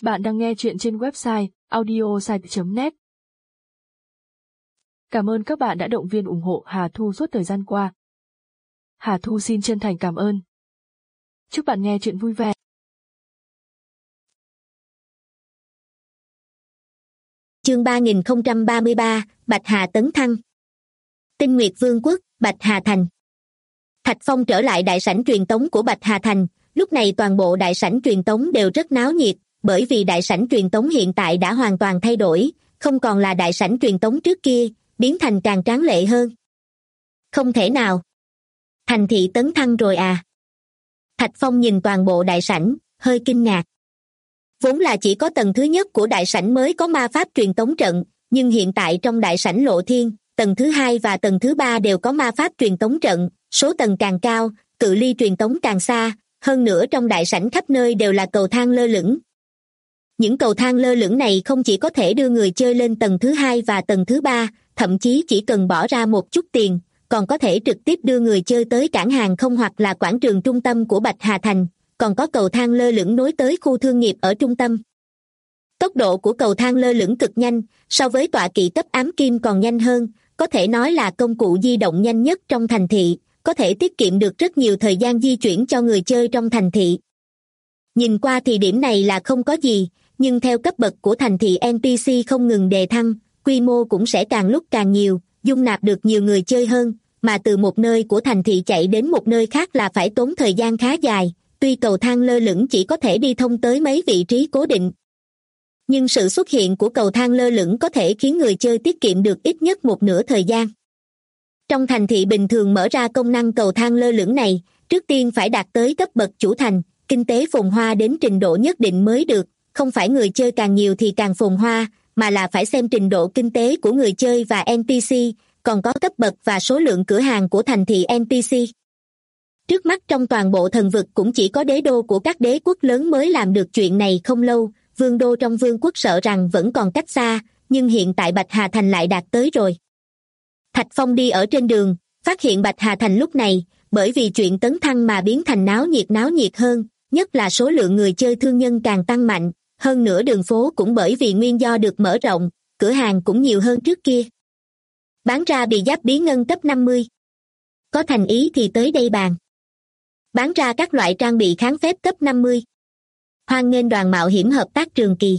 Bạn đang nghe chuyện trên website audiosite.net. Cảm ơn các bạn đã động viên ủng hộ Hà Thu suốt thời gian qua. Hà Thu xin chân thành cảm ơn. Chúc bạn nghe chuyện vui vẻ. Chương 3033, Bạch Hà tấn thăng. Tinh Nguyệt Vương quốc, Bạch Hà thành. Thạch Phong trở lại đại sảnh truyền tống của Bạch Hà thành, lúc này toàn bộ đại sảnh truyền tống đều rất náo nhiệt, bởi vì đại sảnh truyền tống hiện tại đã hoàn toàn thay đổi, không còn là đại sảnh truyền tống trước kia, biến thành càng tráng lệ hơn. Không thể nào. Thành thị tấn thăng rồi à? Thạch Phong nhìn toàn bộ đại sảnh, hơi kinh ngạc. Vốn là chỉ có tầng thứ nhất của đại sảnh mới có ma pháp truyền tống trận, nhưng hiện tại trong đại sảnh Lộ Thiên, tầng thứ 2 và tầng thứ 3 đều có ma pháp truyền tống trận, số tầng càng cao, cự ly truyền tống càng xa, hơn nữa trong đại sảnh khắp nơi đều là cầu thang lơ lửng. Những cầu thang lơ lửng này không chỉ có thể đưa người chơi lên tầng thứ 2 và tầng thứ 3, thậm chí chỉ cần bỏ ra một chút tiền, còn có thể trực tiếp đưa người chơi tới cảng hàng không hoặc là quảng trường trung tâm của Bạch Hà thành, còn có cầu thang lơ lửng nối tới khu thương nghiệp ở trung tâm. Tốc độ của cầu thang lơ lửng cực nhanh, so với tọa kỵ cấp ám kim còn nhanh hơn, có thể nói là công cụ di động nhanh nhất trong thành thị, có thể tiết kiệm được rất nhiều thời gian di chuyển cho người chơi trong thành thị. Nhìn qua thì điểm này là không có gì, nhưng theo cấp bậc của thành thị NPC không ngừng đề thăng, quy mô cũng sẽ càng lúc càng nhiều, dung nạp được nhiều người chơi hơn, mà từ một nơi của thành thị chạy đến một nơi khác là phải tốn thời gian khá dài, tuy cầu thang lơ lửng chỉ có thể đi thông tới mấy vị trí cố định. Nhưng sự xuất hiện của cầu thang lơ lửng có thể khiến người chơi tiết kiệm được ít nhất một nửa thời gian. Trong thành thị bình thường mở ra công năng cầu thang lơ lửng này, trước tiên phải đạt tới cấp bậc chủ thành, kinh tế phồn hoa đến trình độ nhất định mới được, không phải người chơi càng nhiều thì càng phồn hoa, mà là phải xem trình độ kinh tế của người chơi và NPC, còn có cấp bậc và số lượng cửa hàng của thành thị NPC. Trước mắt trong toàn bộ thần vực cũng chỉ có đế đô của các đế quốc lớn mới làm được chuyện này không lâu, vương đô trong vương quốc sợ rằng vẫn còn cách xa, nhưng hiện tại Bạch Hà thành lại đạt tới rồi. Thạch Phong đi ở trên đường, phát hiện Bạch Hà thành lúc này, bởi vì chuyện tấn thăng mà biến thành náo nhiệt hơn, nhất là số lượng người chơi thương nhân càng tăng mạnh, hơn nữa đường phố cũng bởi vì nguyên do được mở rộng, cửa hàng cũng nhiều hơn trước kia. Bán ra bị giáp bí ngân cấp 50. Có thành ý thì tới đây bàn. Bán ra các loại trang bị kháng phép cấp 50. Hoan nghênh đoàn mạo hiểm hợp tác Trường Kỳ.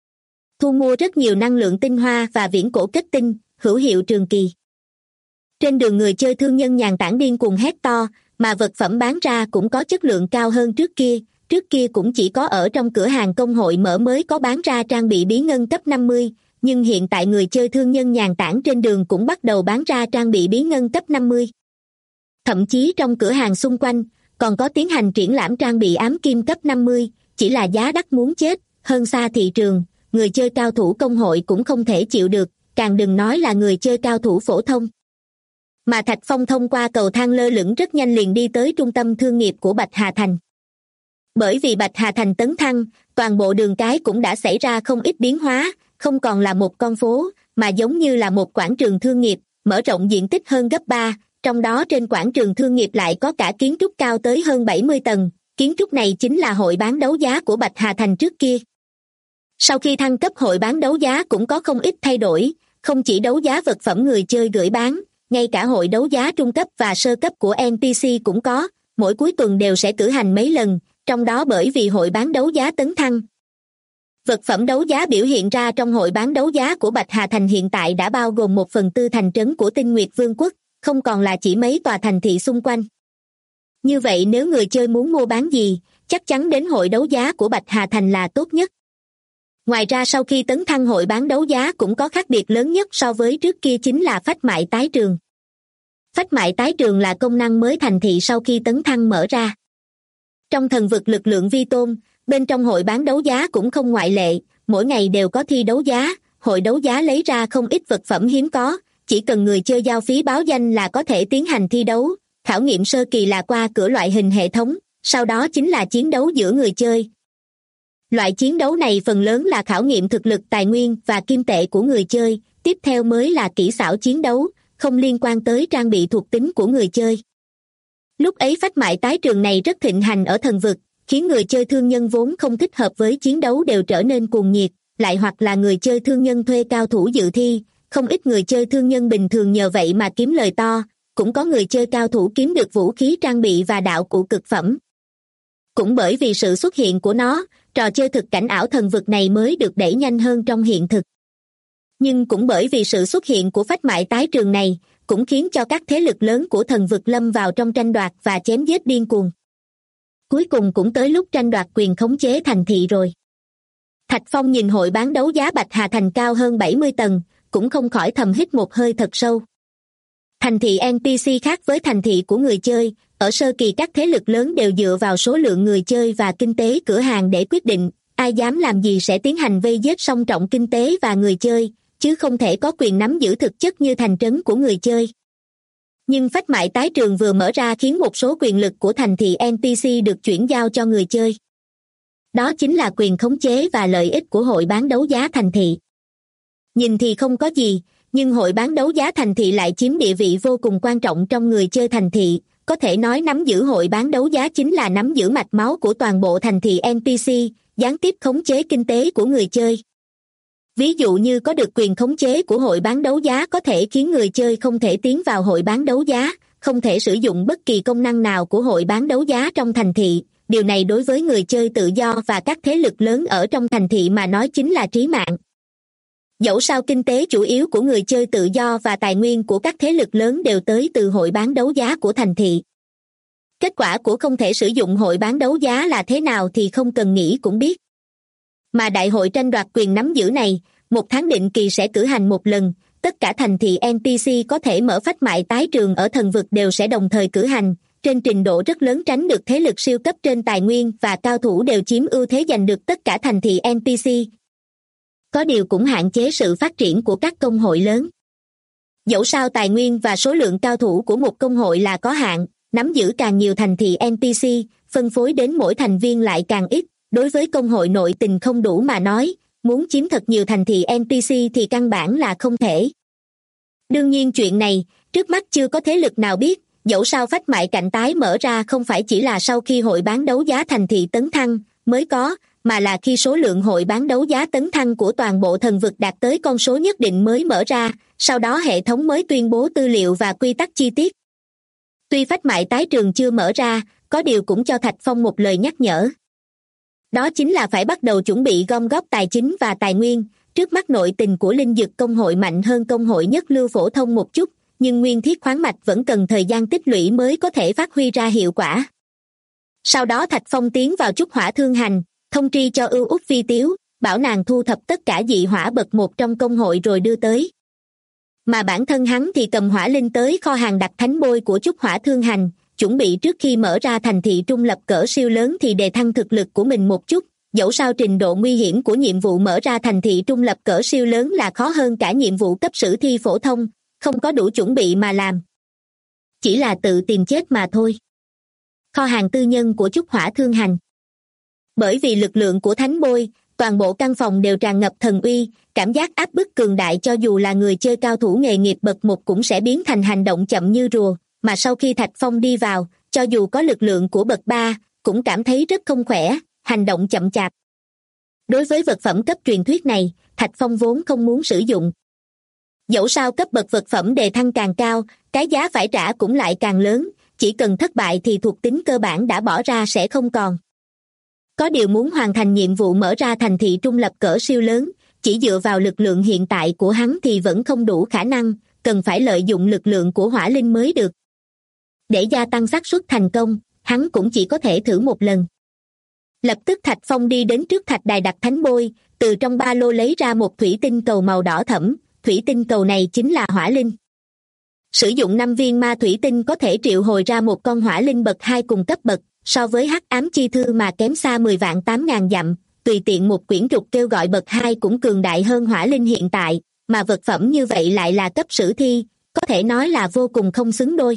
Thu mua rất nhiều năng lượng tinh hoa và viễn cổ kết tinh, hữu hiệu Trường Kỳ. Trên đường người chơi thương nhân nhàn tản điên cuồng hét to, mà vật phẩm bán ra cũng có chất lượng cao hơn trước kia cũng chỉ có ở trong cửa hàng công hội mở mới có bán ra trang bị bí ngân cấp 50, nhưng hiện tại người chơi thương nhân nhàn tản trên đường cũng bắt đầu bán ra trang bị bí ngân cấp 50. Thậm chí trong cửa hàng xung quanh, còn có tiến hành triển lãm trang bị ám kim cấp 50, chỉ là giá đắt muốn chết, hơn xa thị trường, người chơi cao thủ công hội cũng không thể chịu được, càng đừng nói là người chơi cao thủ phổ thông. Mà Thạch Phong thông qua cầu thang lơ lửng rất nhanh liền đi tới trung tâm thương nghiệp của Bạch Hà thành. Bởi vì Bạch Hà thành tấn thăng, toàn bộ đường cái cũng đã xảy ra không ít biến hóa, không còn là một con phố, mà giống như là một quảng trường thương nghiệp, mở rộng diện tích hơn gấp 3, trong đó trên quảng trường thương nghiệp lại có cả kiến trúc cao tới hơn 70 tầng, kiến trúc này chính là hội bán đấu giá của Bạch Hà thành trước kia. Sau khi thăng cấp hội bán đấu giá cũng có không ít thay đổi, không chỉ đấu giá vật phẩm người chơi gửi bán, ngay cả hội đấu giá trung cấp và sơ cấp của NPC cũng có, mỗi cuối tuần đều sẽ cử hành mấy lần, trong đó bởi vì hội bán đấu giá tấn thăng. Vật phẩm đấu giá biểu hiện ra trong hội bán đấu giá của Bạch Hà thành hiện tại đã bao gồm 1/4 thành trấn của Tinh Nguyệt Vương quốc, không còn là chỉ mấy tòa thành thị xung quanh. Như vậy nếu người chơi muốn mua bán gì, chắc chắn đến hội đấu giá của Bạch Hà thành là tốt nhất. Ngoài ra sau khi tấn thăng hội bán đấu giá cũng có khác biệt lớn nhất so với trước kia chính là phách mại tái trường. Phách mại tái trường là công năng mới thành thị sau khi tấn thăng mở ra. Trong thần vực lực lượng vi tôn, bên trong hội bán đấu giá cũng không ngoại lệ, mỗi ngày đều có thi đấu giá, hội đấu giá lấy ra không ít vật phẩm hiếm có, chỉ cần người chơi giao phí báo danh là có thể tiến hành thi đấu, khảo nghiệm sơ kỳ là qua cửa loại hình hệ thống, sau đó chính là chiến đấu giữa người chơi. Loại chiến đấu này phần lớn là khảo nghiệm thực lực tài nguyên và kim tệ của người chơi, tiếp theo mới là kỹ xảo chiến đấu, không liên quan tới trang bị thuộc tính của người chơi. Lúc ấy phách mại tái trường này rất thịnh hành ở thần vực, khiến người chơi thương nhân vốn không thích hợp với chiến đấu đều trở nên cuồng nhiệt, lại hoặc là người chơi thương nhân thuê cao thủ dự thi, không ít người chơi thương nhân bình thường nhờ vậy mà kiếm lời to, cũng có người chơi cao thủ kiếm được vũ khí trang bị và đạo cụ cực phẩm. Cũng bởi vì sự xuất hiện của nó, trò chơi thực cảnh ảo thần vực này mới được đẩy nhanh hơn trong hiện thực. Nhưng cũng bởi vì sự xuất hiện của phách mại tái trường này, cũng khiến cho các thế lực lớn của thần vực lâm vào trong tranh đoạt và chém giết điên cuồng. Cuối cùng cũng tới lúc tranh đoạt quyền khống chế thành thị rồi. Thạch Phong nhìn hội bán đấu giá Bạch Hà Thành cao hơn 70 tầng, cũng không khỏi thầm hít một hơi thật sâu. Thành thị NPC khác với thành thị của người chơi, ở sơ kỳ các thế lực lớn đều dựa vào số lượng người chơi và kinh tế cửa hàng để quyết định, ai dám làm gì sẽ tiến hành vây giết song trọng kinh tế và người chơi, chứ không thể có quyền nắm giữ thực chất như thành trấn của người chơi. Nhưng phách mại tái trường vừa mở ra khiến một số quyền lực của thành thị NPC được chuyển giao cho người chơi. Đó chính là quyền khống chế và lợi ích của hội bán đấu giá thành thị. Nhìn thì không có gì, nhưng hội bán đấu giá thành thị lại chiếm địa vị vô cùng quan trọng trong người chơi thành thị, có thể nói nắm giữ hội bán đấu giá chính là nắm giữ mạch máu của toàn bộ thành thị NPC, gián tiếp khống chế kinh tế của người chơi. Ví dụ như có được quyền khống chế của hội bán đấu giá có thể khiến người chơi không thể tiến vào hội bán đấu giá, không thể sử dụng bất kỳ công năng nào của hội bán đấu giá trong thành thị. Điều này đối với người chơi tự do và các thế lực lớn ở trong thành thị mà nói chính là trí mạng. Dẫu sao kinh tế chủ yếu của người chơi tự do và tài nguyên của các thế lực lớn đều tới từ hội bán đấu giá của thành thị. Kết quả của không thể sử dụng hội bán đấu giá là thế nào thì không cần nghĩ cũng biết. Mà đại hội tranh đoạt quyền nắm giữ này, một tháng định kỳ sẽ cử hành một lần, tất cả thành thị NPC có thể mở phách mại tái trường ở thần vực đều sẽ đồng thời cử hành, trên trình độ rất lớn tránh được thế lực siêu cấp trên tài nguyên và cao thủ đều chiếm ưu thế giành được tất cả thành thị NPC. Có điều cũng hạn chế sự phát triển của các công hội lớn. Dẫu sao tài nguyên và số lượng cao thủ của một công hội là có hạn, nắm giữ càng nhiều thành thị NPC, phân phối đến mỗi thành viên lại càng ít, đối với công hội nội tình không đủ mà nói, muốn chiếm thật nhiều thành thị NPC thì căn bản là không thể. Đương nhiên chuyện này, trước mắt chưa có thế lực nào biết, dẫu sao phách mại cạnh tái mở ra không phải chỉ là sau khi hội bán đấu giá thành thị tấn thăng mới có, mà là khi số lượng hội bán đấu giá tấn thăng của toàn bộ thần vực đạt tới con số nhất định mới mở ra, sau đó hệ thống mới tuyên bố tư liệu và quy tắc chi tiết. Tuy phách mại tái trường chưa mở ra, có điều cũng cho Thạch Phong một lời nhắc nhở. Đó chính là phải bắt đầu chuẩn bị gom góp tài chính và tài nguyên, trước mắt nội tình của linh dược công hội mạnh hơn công hội nhất lưu phổ thông một chút, nhưng nguyên thiết khoáng mạch vẫn cần thời gian tích lũy mới có thể phát huy ra hiệu quả. Sau đó Thạch Phong tiến vào trúc hỏa thương hành, thông tri cho Ưu Út Phi Tiếu, bảo nàng thu thập tất cả dị hỏa bậc một trong công hội rồi đưa tới. Mà bản thân hắn thì cầm hỏa linh tới kho hàng đặt thánh bôi của trúc hỏa thương hành, chuẩn bị trước khi mở ra thành thị trung lập cỡ siêu lớn thì đề thăng thực lực của mình một chút, dẫu sao trình độ nguy hiểm của nhiệm vụ mở ra thành thị trung lập cỡ siêu lớn là khó hơn cả nhiệm vụ cấp sử thi phổ thông, không có đủ chuẩn bị mà làm. Chỉ là tự tìm chết mà thôi. Kho hàng tư nhân của trúc hỏa thương hành. Bởi vì lực lượng của thánh bôi, toàn bộ căn phòng đều tràn ngập thần uy, cảm giác áp bức cường đại cho dù là người chơi cao thủ nghề nghiệp bậc một cũng sẽ biến thành hành động chậm như rùa, mà sau khi Thạch Phong đi vào, cho dù có lực lượng của bậc 3, cũng cảm thấy rất không khỏe, hành động chậm chạp. Đối với vật phẩm cấp truyền thuyết này, Thạch Phong vốn không muốn sử dụng. Dẫu sao cấp bậc vật phẩm đề thăng càng cao, cái giá phải trả cũng lại càng lớn, chỉ cần thất bại thì thuộc tính cơ bản đã bỏ ra sẽ không còn. Có điều muốn hoàn thành nhiệm vụ mở ra thành thị trung lập cỡ siêu lớn, chỉ dựa vào lực lượng hiện tại của hắn thì vẫn không đủ khả năng, cần phải lợi dụng lực lượng của hỏa linh mới được. Để gia tăng xác suất thành công, hắn cũng chỉ có thể thử một lần. Lập tức Thạch Phong đi đến trước thạch đài đặt thánh bôi, từ trong ba lô lấy ra một thủy tinh cầu màu đỏ thẫm, thủy tinh cầu này chính là hỏa linh. Sử dụng 5 viên ma thủy tinh có thể triệu hồi ra một con hỏa linh bậc 2 cùng cấp bậc, so với hắc ám chi thư mà kém xa 10.800.000 dặm, tùy tiện một quyển trục kêu gọi bậc 2 cũng cường đại hơn hỏa linh hiện tại, mà vật phẩm như vậy lại là cấp sử thi, có thể nói là vô cùng không xứng đôi.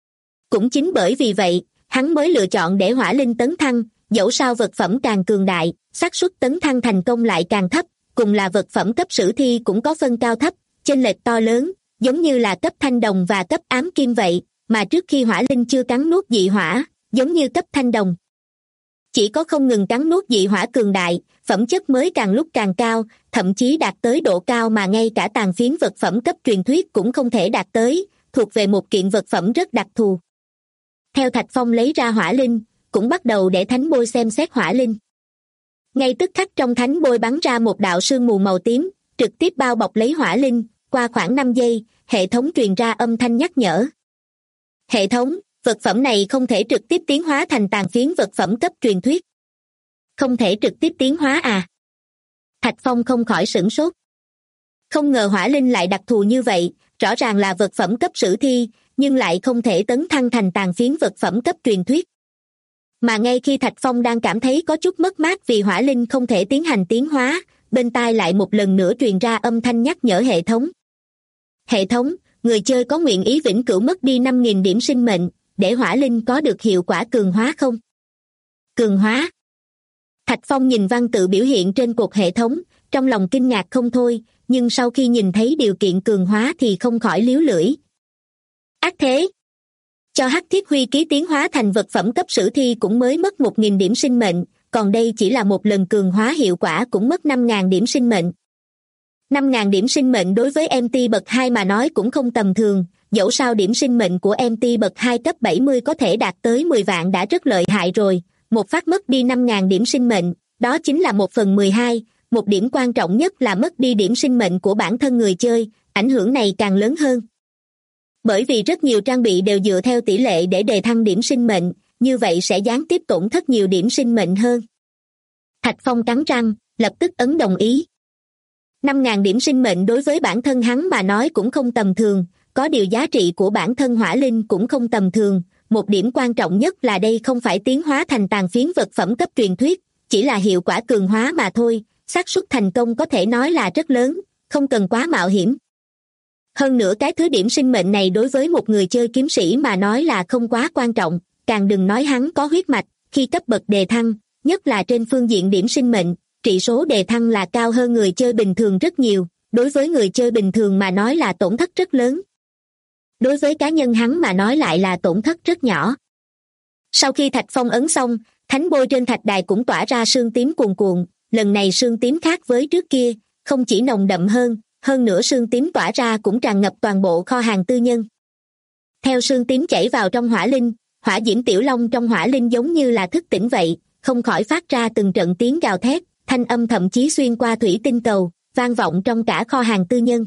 Cũng chính bởi vì vậy, hắn mới lựa chọn để hỏa linh tấn thăng, dẫu sao vật phẩm càng cường đại, xác suất tấn thăng thành công lại càng thấp, cùng là vật phẩm cấp sử thi cũng có phân cao thấp, chênh lệch to lớn, giống như là cấp thanh đồng và cấp ám kim vậy, mà trước khi hỏa linh chưa cắn nuốt dị hỏa, giống như cấp thanh đồng. Chỉ có không ngừng cắn nuốt dị hỏa cường đại, phẩm chất mới càng lúc càng cao, thậm chí đạt tới độ cao mà ngay cả tàn phiến vật phẩm cấp truyền thuyết cũng không thể đạt tới, thuộc về một kiện vật phẩm rất đặc thù. Theo Thạch Phong lấy ra hỏa linh, cũng bắt đầu để thánh bôi xem xét hỏa linh. Ngay tức khắc trong thánh bôi bắn ra một đạo sương mù màu tím, trực tiếp bao bọc lấy hỏa linh, qua khoảng 5 giây, hệ thống truyền ra âm thanh nhắc nhở. Hệ thống, vật phẩm này không thể trực tiếp tiến hóa thành tàn phiến vật phẩm cấp truyền thuyết. Không thể trực tiếp tiến hóa à? Thạch Phong không khỏi sửng sốt. Không ngờ hỏa linh lại đặc thù như vậy, rõ ràng là vật phẩm cấp sử thi, nhưng lại không thể tấn thăng thành tàn phiến vật phẩm cấp truyền thuyết. Mà ngay khi Thạch Phong đang cảm thấy có chút mất mát vì hỏa linh không thể tiến hành tiến hóa, bên tai lại một lần nữa truyền ra âm thanh nhắc nhở hệ thống. Hệ thống, người chơi có nguyện ý vĩnh cửu mất đi 5.000 điểm sinh mệnh, để hỏa linh có được hiệu quả cường hóa không? Cường hóa? Thạch Phong nhìn văn tự biểu hiện trên cột hệ thống, trong lòng kinh ngạc không thôi, nhưng sau khi nhìn thấy điều kiện cường hóa thì không khỏi líu lưỡi. Ác thế! Cho Hắc Thiết Huy ký tiến hóa thành vật phẩm cấp sử thi cũng mới mất 1.000 điểm sinh mệnh, còn đây chỉ là một lần cường hóa hiệu quả cũng mất 5.000 điểm sinh mệnh. 5.000 điểm sinh mệnh đối với MT bậc 2 mà nói cũng không tầm thường, dẫu sao điểm sinh mệnh của MT bậc 2 cấp 70 có thể đạt tới 10 vạn đã rất lợi hại rồi, một phát mất đi 5.000 điểm sinh mệnh, đó chính là 1/12, một điểm quan trọng nhất là mất đi điểm sinh mệnh của bản thân người chơi, ảnh hưởng này càng lớn hơn. Bởi vì rất nhiều trang bị đều dựa theo tỷ lệ để đề thăng điểm sinh mệnh, như vậy sẽ gián tiếp tổn thất nhiều điểm sinh mệnh hơn. Thạch Phong cắn răng, lập tức ấn đồng ý. 5.000 điểm sinh mệnh đối với bản thân hắn mà nói cũng không tầm thường, có điều giá trị của bản thân hỏa linh cũng không tầm thường, một điểm quan trọng nhất là đây không phải tiến hóa thành tàn phiến vật phẩm cấp truyền thuyết, chỉ là hiệu quả cường hóa mà thôi, xác suất thành công có thể nói là rất lớn, không cần quá mạo hiểm. Hơn nữa cái thứ điểm sinh mệnh này đối với một người chơi kiếm sĩ mà nói là không quá quan trọng, càng đừng nói hắn có huyết mạch, khi cấp bậc đề thăng, nhất là trên phương diện điểm sinh mệnh, trị số đề thăng là cao hơn người chơi bình thường rất nhiều, đối với người chơi bình thường mà nói là tổn thất rất lớn. Đối với cá nhân hắn mà nói lại là tổn thất rất nhỏ. Sau khi Thạch Phong ấn xong, thánh bôi trên thạch đài cũng tỏa ra sương tím cuồn cuộn, lần này sương tím khác với trước kia, không chỉ nồng đậm hơn nữa sương tím tỏa ra cũng tràn ngập toàn bộ kho hàng tư nhân. Theo sương tím chảy vào trong hỏa linh, hỏa diễm tiểu long trong hỏa linh giống như là thức tỉnh vậy, không khỏi phát ra từng trận tiếng gào thét, thanh âm thậm chí xuyên qua thủy tinh cầu, vang vọng trong cả kho hàng tư nhân.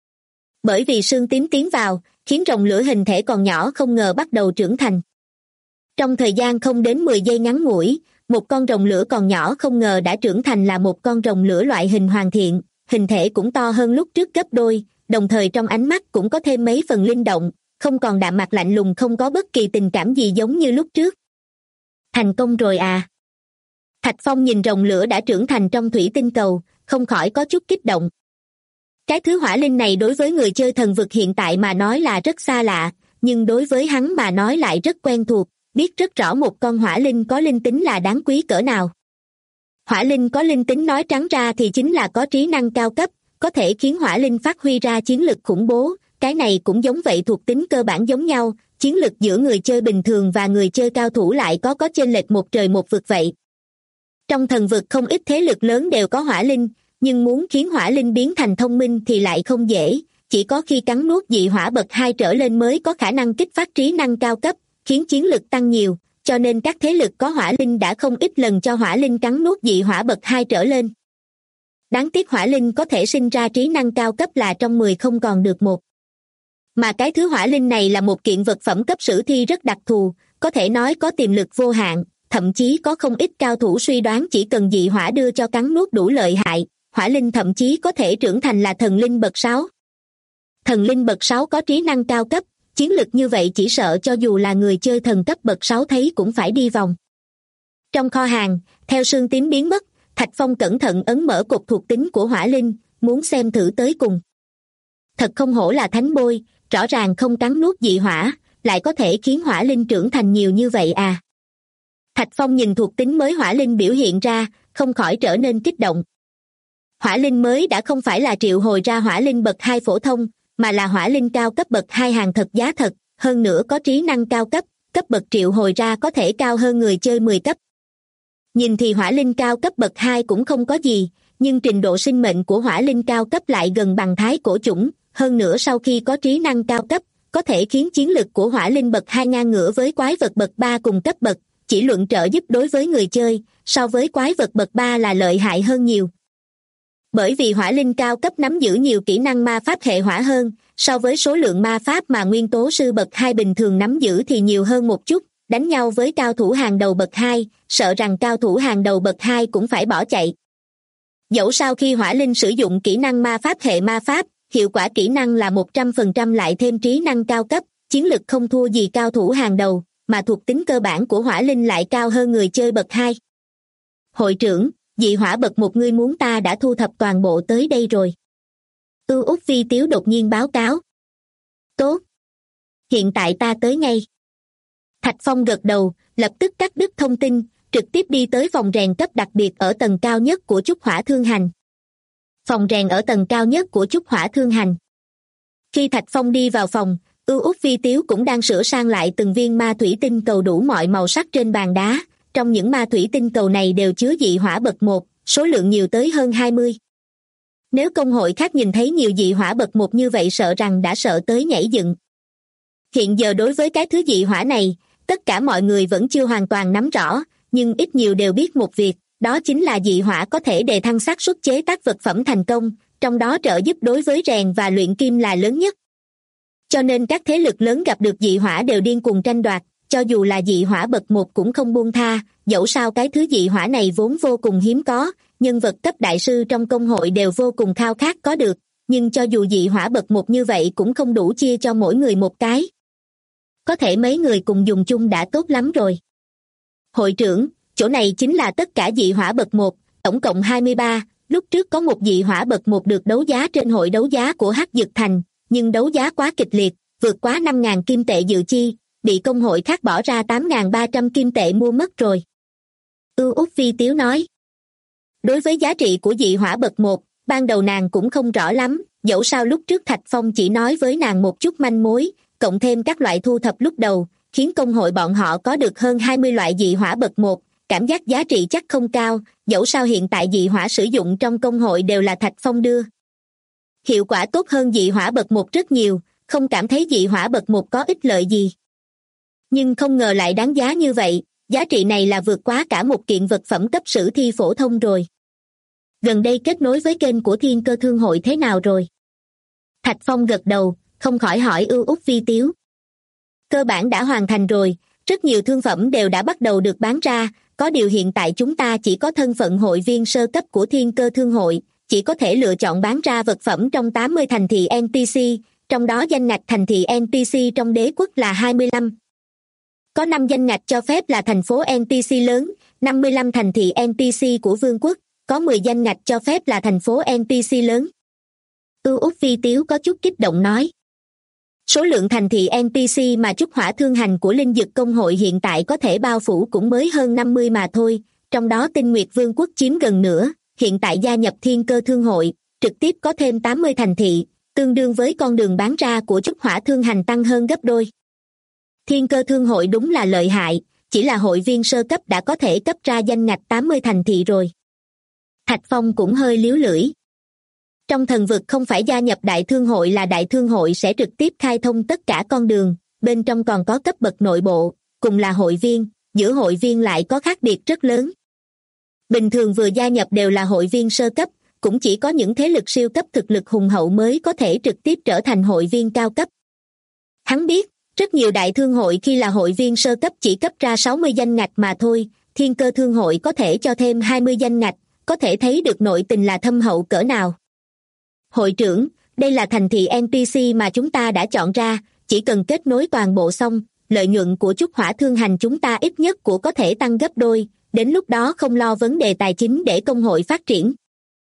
Bởi vì sương tím tiến vào, khiến rồng lửa hình thể còn nhỏ không ngờ bắt đầu trưởng thành. Trong thời gian không đến 10 giây ngắn ngủi, một con rồng lửa còn nhỏ không ngờ đã trưởng thành là một con rồng lửa loại hình hoàn thiện, hình thể cũng to hơn lúc trước gấp đôi, đồng thời trong ánh mắt cũng có thêm mấy phần linh động, không còn đạm mạc lạnh lùng không có bất kỳ tình cảm gì giống như lúc trước. Thành công rồi à? Thạch Phong nhìn rồng lửa đã trưởng thành trong thủy tinh cầu, không khỏi có chút kích động. Cái thứ hỏa linh này đối với người chơi thần vực hiện tại mà nói là rất xa lạ, nhưng đối với hắn mà nói lại rất quen thuộc, biết rất rõ một con hỏa linh có linh tính là đáng quý cỡ nào. Hỏa linh có linh tính nói trắng ra thì chính là có trí năng cao cấp, có thể khiến hỏa linh phát huy ra chiến lực khủng bố, cái này cũng giống vậy, thuộc tính cơ bản giống nhau, chiến lực giữa người chơi bình thường và người chơi cao thủ lại có chênh lệch một trời một vực vậy. Trong thần vực không ít thế lực lớn đều có hỏa linh, nhưng muốn khiến hỏa linh biến thành thông minh thì lại không dễ, chỉ có khi cắn nuốt dị hỏa bậc 2 trở lên mới có khả năng kích phát trí năng cao cấp, khiến chiến lực tăng nhiều, cho nên các thế lực có hỏa linh đã không ít lần cho hỏa linh cắn nuốt dị hỏa bậc 2 trở lên. Đáng tiếc hỏa linh có thể sinh ra trí năng cao cấp là trong 10 không còn được một. Mà cái thứ hỏa linh này là một kiện vật phẩm cấp sử thi rất đặc thù, có thể nói có tiềm lực vô hạn, thậm chí có không ít cao thủ suy đoán chỉ cần dị hỏa đưa cho cắn nuốt đủ lợi hại, hỏa linh thậm chí có thể trưởng thành là thần linh bậc 6. Thần linh bậc 6 có trí năng cao cấp, chiến lực như vậy chỉ sợ cho dù là người chơi thần cấp bậc 6 thấy cũng phải đi vòng. Trong kho hàng, theo sương tím biến mất, Thạch Phong cẩn thận ấn mở cột thuộc tính của hỏa linh, muốn xem thử tới cùng. Thật không hổ là thánh bôi, rõ ràng không cắn nuốt dị hỏa, lại có thể khiến hỏa linh trưởng thành nhiều như vậy à. Thạch Phong nhìn thuộc tính mới hỏa linh biểu hiện ra, không khỏi trở nên kích động. Hỏa linh mới đã không phải là triệu hồi ra hỏa linh bậc 2 phổ thông, mà là hỏa linh cao cấp bậc 2 hàng thật giá thật, hơn nữa có trí năng cao cấp, cấp bậc triệu hồi ra có thể cao hơn người chơi 10 cấp. Nhìn thì hỏa linh cao cấp bậc 2 cũng không có gì, nhưng trình độ sinh mệnh của hỏa linh cao cấp lại gần bằng thái cổ chủng, hơn nữa sau khi có trí năng cao cấp, có thể khiến chiến lực của hỏa linh bậc 2 ngang ngửa với quái vật bậc 3 cùng cấp bậc, chỉ luận trợ giúp đối với người chơi, so với quái vật bậc 3 là lợi hại hơn nhiều. Bởi vì hỏa linh cao cấp nắm giữ nhiều kỹ năng ma pháp hệ hỏa hơn, so với số lượng ma pháp mà nguyên tố sư bậc 2 bình thường nắm giữ thì nhiều hơn một chút, đánh nhau với cao thủ hàng đầu bậc 2, sợ rằng cao thủ hàng đầu bậc 2 cũng phải bỏ chạy. Dẫu sao khi hỏa linh sử dụng kỹ năng ma pháp hệ ma pháp, hiệu quả kỹ năng là 100% lại thêm trí năng cao cấp, chiến lực không thua gì cao thủ hàng đầu, mà thuộc tính cơ bản của hỏa linh lại cao hơn người chơi bậc 2. Hội trưởng, dị hỏa bậc 1 ngươi muốn ta đã thu thập toàn bộ tới đây rồi. Út Vi Tiếu đột nhiên báo cáo. Tốt. Hiện tại ta tới ngay. Thạch Phong gật đầu, lập tức cắt đứt thông tin, trực tiếp đi tới phòng rèn cấp đặc biệt ở tầng cao nhất của Trúc Hỏa Thương Hành. Phòng rèn ở tầng cao nhất của Trúc Hỏa Thương Hành. Khi Thạch Phong đi vào phòng, Út Vi Tiếu cũng đang sửa sang lại từng viên ma thủy tinh cầu đủ mọi màu sắc trên bàn đá. Trong những ma thủy tinh cầu này đều chứa dị hỏa bậc 1, số lượng nhiều tới hơn 20. Nếu công hội khác nhìn thấy nhiều dị hỏa bậc 1 như vậy sợ rằng đã sợ tới nhảy dựng. Hiện giờ đối với cái thứ dị hỏa này, tất cả mọi người vẫn chưa hoàn toàn nắm rõ, nhưng ít nhiều đều biết một việc, đó chính là dị hỏa có thể đề thăng xác suất chế tác vật phẩm thành công, trong đó trợ giúp đối với rèn và luyện kim là lớn nhất. Cho nên các thế lực lớn gặp được dị hỏa đều điên cuồng tranh đoạt, cho dù là dị hỏa bậc 1 cũng không buông tha, dẫu sao cái thứ dị hỏa này vốn vô cùng hiếm có, nhân vật cấp đại sư trong công hội đều vô cùng khao khát có được, nhưng cho dù dị hỏa bậc 1 như vậy cũng không đủ chia cho mỗi người một cái. Có thể mấy người cùng dùng chung đã tốt lắm rồi. Hội trưởng, chỗ này chính là tất cả dị hỏa bậc 1, tổng cộng 23, lúc trước có một dị hỏa bậc 1 được đấu giá trên hội đấu giá của Hắc Dực Thành, nhưng đấu giá quá kịch liệt, vượt quá 5.000 kim tệ dự chi, bị công hội khác bỏ ra 8.300 kim tệ mua mất rồi. Út Vi Tiếu nói. Đối với giá trị của dị hỏa bậc 1, ban đầu nàng cũng không rõ lắm, dẫu sao lúc trước Thạch Phong chỉ nói với nàng một chút manh mối, cộng thêm các loại thu thập lúc đầu, khiến công hội bọn họ có được hơn 20 loại dị hỏa bậc 1, cảm giác giá trị chắc không cao, dẫu sao hiện tại dị hỏa sử dụng trong công hội đều là Thạch Phong đưa. Hiệu quả tốt hơn dị hỏa bậc 1 rất nhiều, không cảm thấy dị hỏa bậc 1 có ích lợi gì. Nhưng không ngờ lại đáng giá như vậy, giá trị này là vượt quá cả một kiện vật phẩm cấp sử thi phổ thông rồi. Gần đây kết nối với kênh của Thiên Cơ Thương hội thế nào rồi? Thạch Phong gật đầu, không khỏi hỏi Út Vi Tiếu. Cơ bản đã hoàn thành rồi, rất nhiều thương phẩm đều đã bắt đầu được bán ra, có điều hiện tại chúng ta chỉ có thân phận hội viên sơ cấp của Thiên Cơ Thương hội, chỉ có thể lựa chọn bán ra vật phẩm trong 80 thành thị NPC, trong đó danh ngạch thành thị NPC trong đế quốc là 25. Có 5 danh ngạch cho phép là thành phố NPC lớn, 55 thành thị NPC của vương quốc, có 10 danh ngạch cho phép là thành phố NPC lớn. Út Vi Tiếu có chút kích động nói. Số lượng thành thị NPC mà Trúc Hỏa Thương Hành của Linh Dực Công hội hiện tại có thể bao phủ cũng mới hơn 50 mà thôi, trong đó Tinh Nguyệt Vương quốc chiếm gần nửa, hiện tại gia nhập Thiên Cơ Thương hội, trực tiếp có thêm 80 thành thị, tương đương với con đường bán ra của Trúc Hỏa Thương Hành tăng hơn gấp đôi. Thiên Cơ Thương hội đúng là lợi hại, chỉ là hội viên sơ cấp đã có thể cấp ra danh ngạch 80 thành thị rồi. Thạch Phong cũng hơi líu lưỡi. Trong thần vực không phải gia nhập đại thương hội là đại thương hội sẽ trực tiếp khai thông tất cả con đường, bên trong còn có cấp bậc nội bộ, cùng là hội viên, giữa hội viên lại có khác biệt rất lớn. Bình thường vừa gia nhập đều là hội viên sơ cấp, cũng chỉ có những thế lực siêu cấp thực lực hùng hậu mới có thể trực tiếp trở thành hội viên cao cấp. Hắn biết, rất nhiều đại thương hội khi là hội viên sơ cấp chỉ cấp ra 60 danh ngạch mà thôi, Thiên Cơ Thương hội có thể cho thêm 20 danh ngạch, có thể thấy được nội tình là thâm hậu cỡ nào. Hội trưởng, đây là thành thị NPC mà chúng ta đã chọn ra, chỉ cần kết nối toàn bộ xong, lợi nhuận của Trúc Hỏa Thương Hành chúng ta ít nhất của có thể tăng gấp đôi, đến lúc đó không lo vấn đề tài chính để công hội phát triển.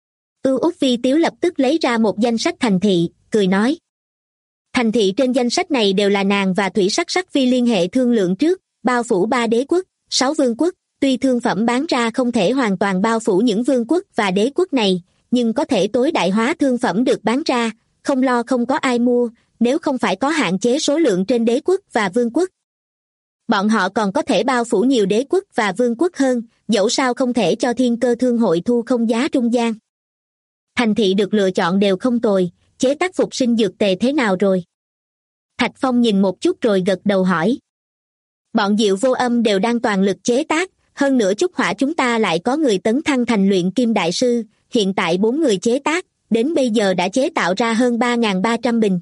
Út Vi Tiếu lập tức lấy ra một danh sách thành thị, cười nói. Thành thị trên danh sách này đều là nàng và Thủy Sắc Sắc Vi liên hệ thương lượng trước, bao phủ 3 đế quốc, 6 vương quốc, tuy thương phẩm bán ra không thể hoàn toàn bao phủ những vương quốc và đế quốc này, nhưng có thể tối đại hóa thương phẩm được bán ra, không lo không có ai mua, nếu không phải có hạn chế số lượng trên đế quốc và vương quốc. Bọn họ còn có thể bao phủ nhiều đế quốc và vương quốc hơn, dẫu sao không thể cho Thiên Cơ Thương hội thu không giá trung gian. Thành thị được lựa chọn đều không tồi, chế tác phục sinh dược tề thế nào rồi? Thạch Phong nhìn một chút rồi gật đầu hỏi. Bọn Diệu Vô Âm đều đang toàn lực chế tác, hơn nữa Trúc Hỏa chúng ta lại có người tấn thăng thành luyện kim đại sư, hiện tại 4 người chế tác, đến bây giờ đã chế tạo ra hơn 3.300 bình.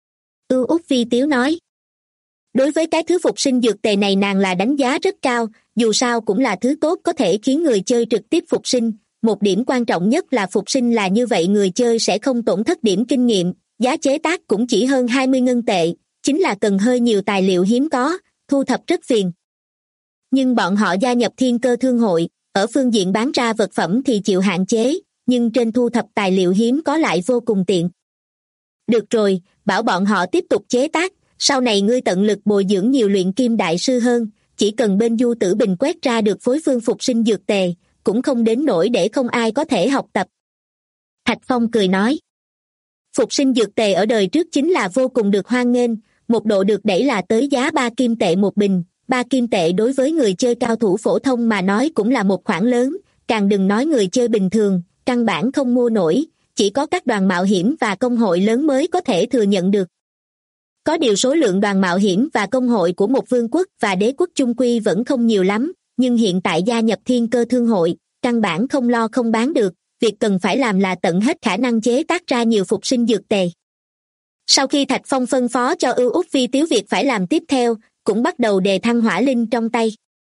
Út Vi Tiếu nói. Đối với cái thứ phục sinh dược tề này nàng là đánh giá rất cao, dù sao cũng là thứ tốt có thể khiến người chơi trực tiếp phục sinh. Một điểm quan trọng nhất là phục sinh là như vậy người chơi sẽ không tổn thất điểm kinh nghiệm, giá chế tác cũng chỉ hơn 20 ngân tệ, chính là cần hơi nhiều tài liệu hiếm có, thu thập rất phiền. Nhưng bọn họ gia nhập Thiên Cơ Thương hội, ở phương diện bán ra vật phẩm thì chịu hạn chế, nhưng trên thu thập tài liệu hiếm có lại vô cùng tiện. Được rồi, bảo bọn họ tiếp tục chế tác, sau này ngươi tận lực bồi dưỡng nhiều luyện kim đại sư hơn, chỉ cần bên Du Tử Bình quét ra được phối phương phục sinh dược tề, cũng không đến nỗi để không ai có thể học tập. Thạch Phong cười nói. Phục sinh dược tề ở đời trước chính là vô cùng được hoan nghênh, một độ được đẩy là tới giá 3 kim tệ một bình, 3 kim tệ đối với người chơi cao thủ phổ thông mà nói cũng là một khoản lớn, càng đừng nói người chơi bình thường, căn bản không mua nổi, chỉ có các đoàn mạo hiểm và công hội lớn mới có thể thừa nhận được. Có điều số lượng đoàn mạo hiểm và công hội của một vương quốc và đế quốc chung quy vẫn không nhiều lắm, nhưng hiện tại gia nhập Thiên Cơ Thương hội, căn bản không lo không bán được, việc cần phải làm là tận hết khả năng chế tác ra nhiều phục sinh dược tề. Sau khi Thạch Phong phân phó cho Út Vi Tiếu việc phải làm tiếp theo, cũng bắt đầu đề thăng hỏa linh trong tay.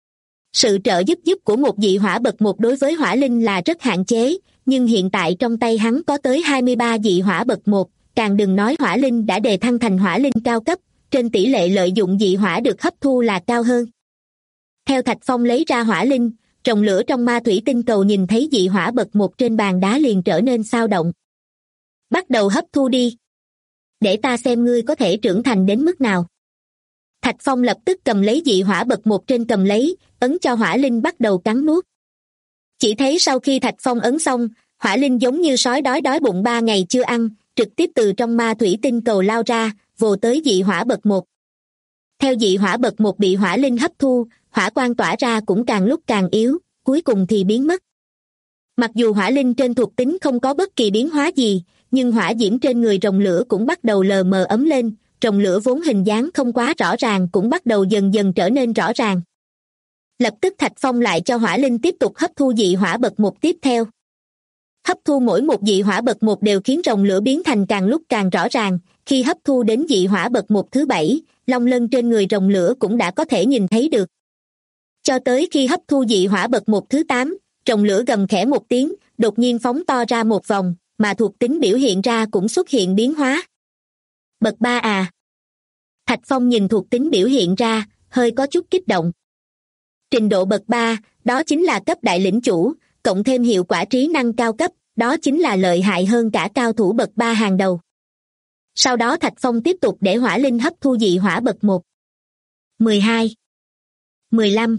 Sự trợ giúp của một dị hỏa bậc 1 đối với hỏa linh là rất hạn chế, nhưng hiện tại trong tay hắn có tới 23 dị hỏa bậc 1, càng đừng nói hỏa linh đã đề thăng thành hỏa linh cao cấp, trên tỷ lệ lợi dụng dị hỏa được hấp thu là cao hơn. Theo Thạch Phong lấy ra hỏa linh, rồng lửa trong ma thủy tinh cầu nhìn thấy dị hỏa bậc 1 trên bàn đá liền trở nên xao động. Bắt đầu hấp thu đi. Để ta xem ngươi có thể trưởng thành đến mức nào. Thạch Phong lập tức cầm lấy dị hỏa bậc 1 trên cầm lấy, ấn cho hỏa linh bắt đầu cắn nuốt. Chỉ thấy sau khi Thạch Phong ấn xong, hỏa linh giống như sói đói bụng 3 ngày chưa ăn, trực tiếp từ trong ma thủy tinh cầu lao ra, vồ tới dị hỏa bậc 1. Theo dị hỏa bậc 1 bị hỏa linh hấp thu, hỏa quang tỏa ra cũng càng lúc càng yếu, cuối cùng thì biến mất. Mặc dù hỏa linh trên thuộc tính không có bất kỳ biến hóa gì, nhưng hỏa diễm trên người rồng lửa cũng bắt đầu lờ mờ ấm lên, rồng lửa vốn hình dáng không quá rõ ràng cũng bắt đầu dần dần trở nên rõ ràng. Lập tức Thạch Phong lại cho hỏa linh tiếp tục hấp thu dị hỏa bậc 1 tiếp theo. Hấp thu mỗi một dị hỏa bậc 1 đều khiến rồng lửa biến thành càng lúc càng rõ ràng, khi hấp thu đến dị hỏa bậc 1 thứ 7, long lân trên người rồng lửa cũng đã có thể nhìn thấy được. Cho tới khi hấp thu dị hỏa bậc 1 thứ 8, rồng lửa gầm khẽ một tiếng, đột nhiên phóng to ra một vòng, mà thuộc tính biểu hiện ra cũng xuất hiện biến hóa. Bậc 3 à? Thạch Phong nhìn thuộc tính biểu hiện ra, hơi có chút kích động. Trình độ bậc 3, đó chính là cấp đại lĩnh chủ, cộng thêm hiệu quả trí năng cao cấp, đó chính là lợi hại hơn cả cao thủ bậc 3 hàng đầu. Sau đó Thạch Phong tiếp tục để hỏa linh hấp thu dị hỏa bậc 1. 12, 15,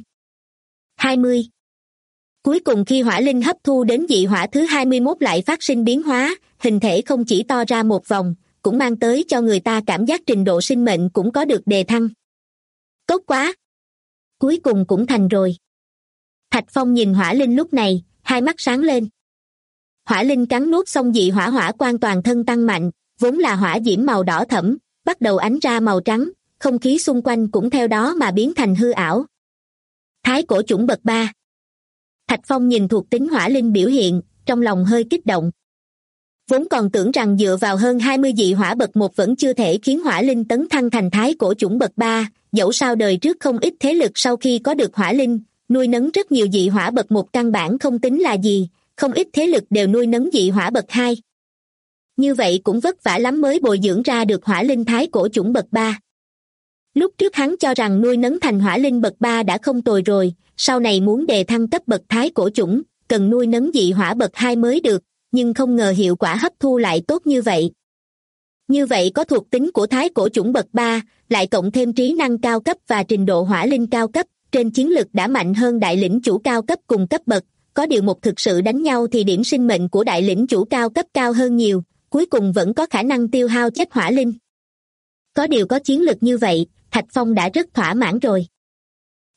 20. Cuối cùng khi hỏa linh hấp thu đến dị hỏa thứ 21 lại phát sinh biến hóa, hình thể không chỉ to ra một vòng, cũng mang tới cho người ta cảm giác trình độ sinh mệnh cũng có được đề thăng. Tốt quá! Cuối cùng cũng thành rồi. Thạch Phong nhìn hỏa linh lúc này, hai mắt sáng lên. Hỏa linh cắn nuốt xong dị hỏa quang toàn thân tăng mạnh, vốn là hỏa diễm màu đỏ thẫm, bắt đầu ánh ra màu trắng, không khí xung quanh cũng theo đó mà biến thành hư ảo. Thái cổ chủng bậc 3. Thạch Phong nhìn thuộc tính hỏa linh biểu hiện, trong lòng hơi kích động. Vốn còn tưởng rằng dựa vào hơn 20 dị hỏa bậc 1 vẫn chưa thể khiến hỏa linh tấn thăng thành thái cổ chủng bậc 3, dẫu sao đời trước không ít thế lực sau khi có được hỏa linh, nuôi nấng rất nhiều dị hỏa bậc 1 căn bản không tính là gì, không ít thế lực đều nuôi nấng dị hỏa bậc 2. Như vậy cũng vất vả lắm mới bồi dưỡng ra được hỏa linh thái cổ chủng bậc 3. Lúc trước hắn cho rằng nuôi nấng thành hỏa linh bậc 3 đã không tồi rồi, sau này muốn đề thăng cấp bậc thái cổ chủng, cần nuôi nấng dị hỏa bậc 2 mới được, nhưng không ngờ hiệu quả hấp thu lại tốt như vậy. Như vậy có thuộc tính của thái cổ chủng bậc 3, lại cộng thêm trí năng cao cấp và trình độ hỏa linh cao cấp, trên chiến lực đã mạnh hơn đại lĩnh chủ cao cấp cùng cấp bậc, có điều một thực sự đánh nhau thì điểm sinh mệnh của đại lĩnh chủ cao cấp cao hơn nhiều, cuối cùng vẫn có khả năng tiêu hao chết hỏa linh. Có điều có chiến lực như vậy, Thạch Phong đã rất thỏa mãn rồi.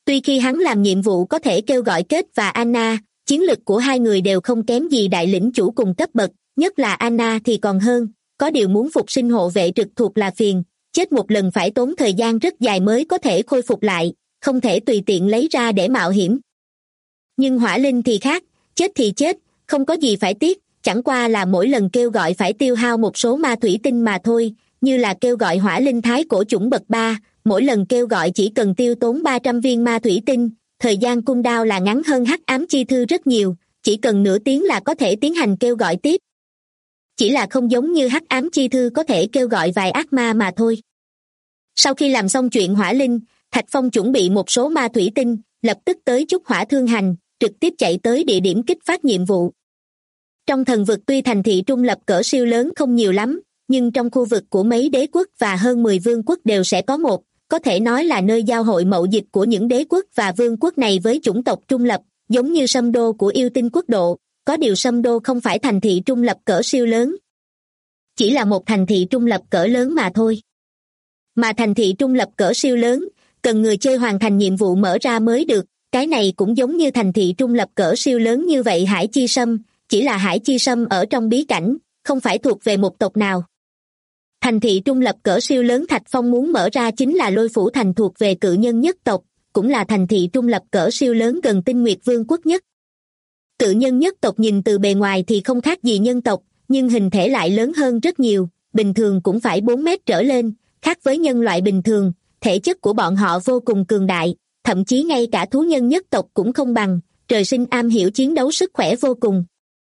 Tuy khi hắn làm nhiệm vụ có thể kêu gọi Kết và Anna, chiến lực của hai người đều không kém gì đại lĩnh chủ cùng cấp bậc, nhất là Anna thì còn hơn, có điều muốn phục sinh hộ vệ trực thuộc là phiền, chết một lần phải tốn thời gian rất dài mới có thể khôi phục lại, không thể tùy tiện lấy ra để mạo hiểm. Nhưng Hỏa Linh thì khác, chết thì chết, không có gì phải tiếc, chẳng qua là mỗi lần kêu gọi phải tiêu hao một số ma thủy tinh mà thôi, như là kêu gọi Hỏa Linh Thái Cổ chủng bậc 3, mỗi lần kêu gọi chỉ cần tiêu tốn 300 viên ma thủy tinh, thời gian cooldown là ngắn hơn Hắc Ám Chi Thư rất nhiều, chỉ cần nửa tiếng là có thể tiến hành kêu gọi tiếp. Chỉ là không giống như Hắc Ám Chi Thư có thể kêu gọi vài ác ma mà thôi. Sau khi làm xong chuyện Hỏa Linh, Thạch Phong chuẩn bị một số ma thủy tinh, lập tức tới Trúc Hỏa Thương Hành, trực tiếp chạy tới địa điểm kích phát nhiệm vụ. Trong thần vực tuy thành thị trung lập cỡ siêu lớn không nhiều lắm, nhưng trong khu vực của mấy đế quốc và hơn 10 vương quốc đều sẽ có một, có thể nói là nơi giao hội mậu dịch của những đế quốc và vương quốc này với chủng tộc trung lập, giống như Sâm Đô của Yêu Tinh quốc độ, có điều Sâm Đô không phải thành thị trung lập cỡ siêu lớn. Chỉ là một thành thị trung lập cỡ lớn mà thôi. Mà thành thị trung lập cỡ siêu lớn, cần người chơi hoàn thành nhiệm vụ mở ra mới được, cái này cũng giống như thành thị trung lập cỡ siêu lớn như vậy Hải Chi Sâm, chỉ là Hải Chi Sâm ở trong bí cảnh, không phải thuộc về một tộc nào. Thành thị trung lập cỡ siêu lớn Thạch Phong muốn mở ra chính là Lôi Phủ Thành thuộc về Cự Nhân nhất tộc, cũng là thành thị trung lập cỡ siêu lớn gần Tinh Nguyệt Vương quốc nhất. Cự Nhân nhất tộc nhìn từ bề ngoài thì không khác gì nhân tộc, nhưng hình thể lại lớn hơn rất nhiều, bình thường cũng phải 4 mét trở lên, khác với nhân loại bình thường, thể chất của bọn họ vô cùng cường đại, thậm chí ngay cả thú nhân nhất tộc cũng không bằng, trời sinh am hiểu chiến đấu sức khỏe vô cùng.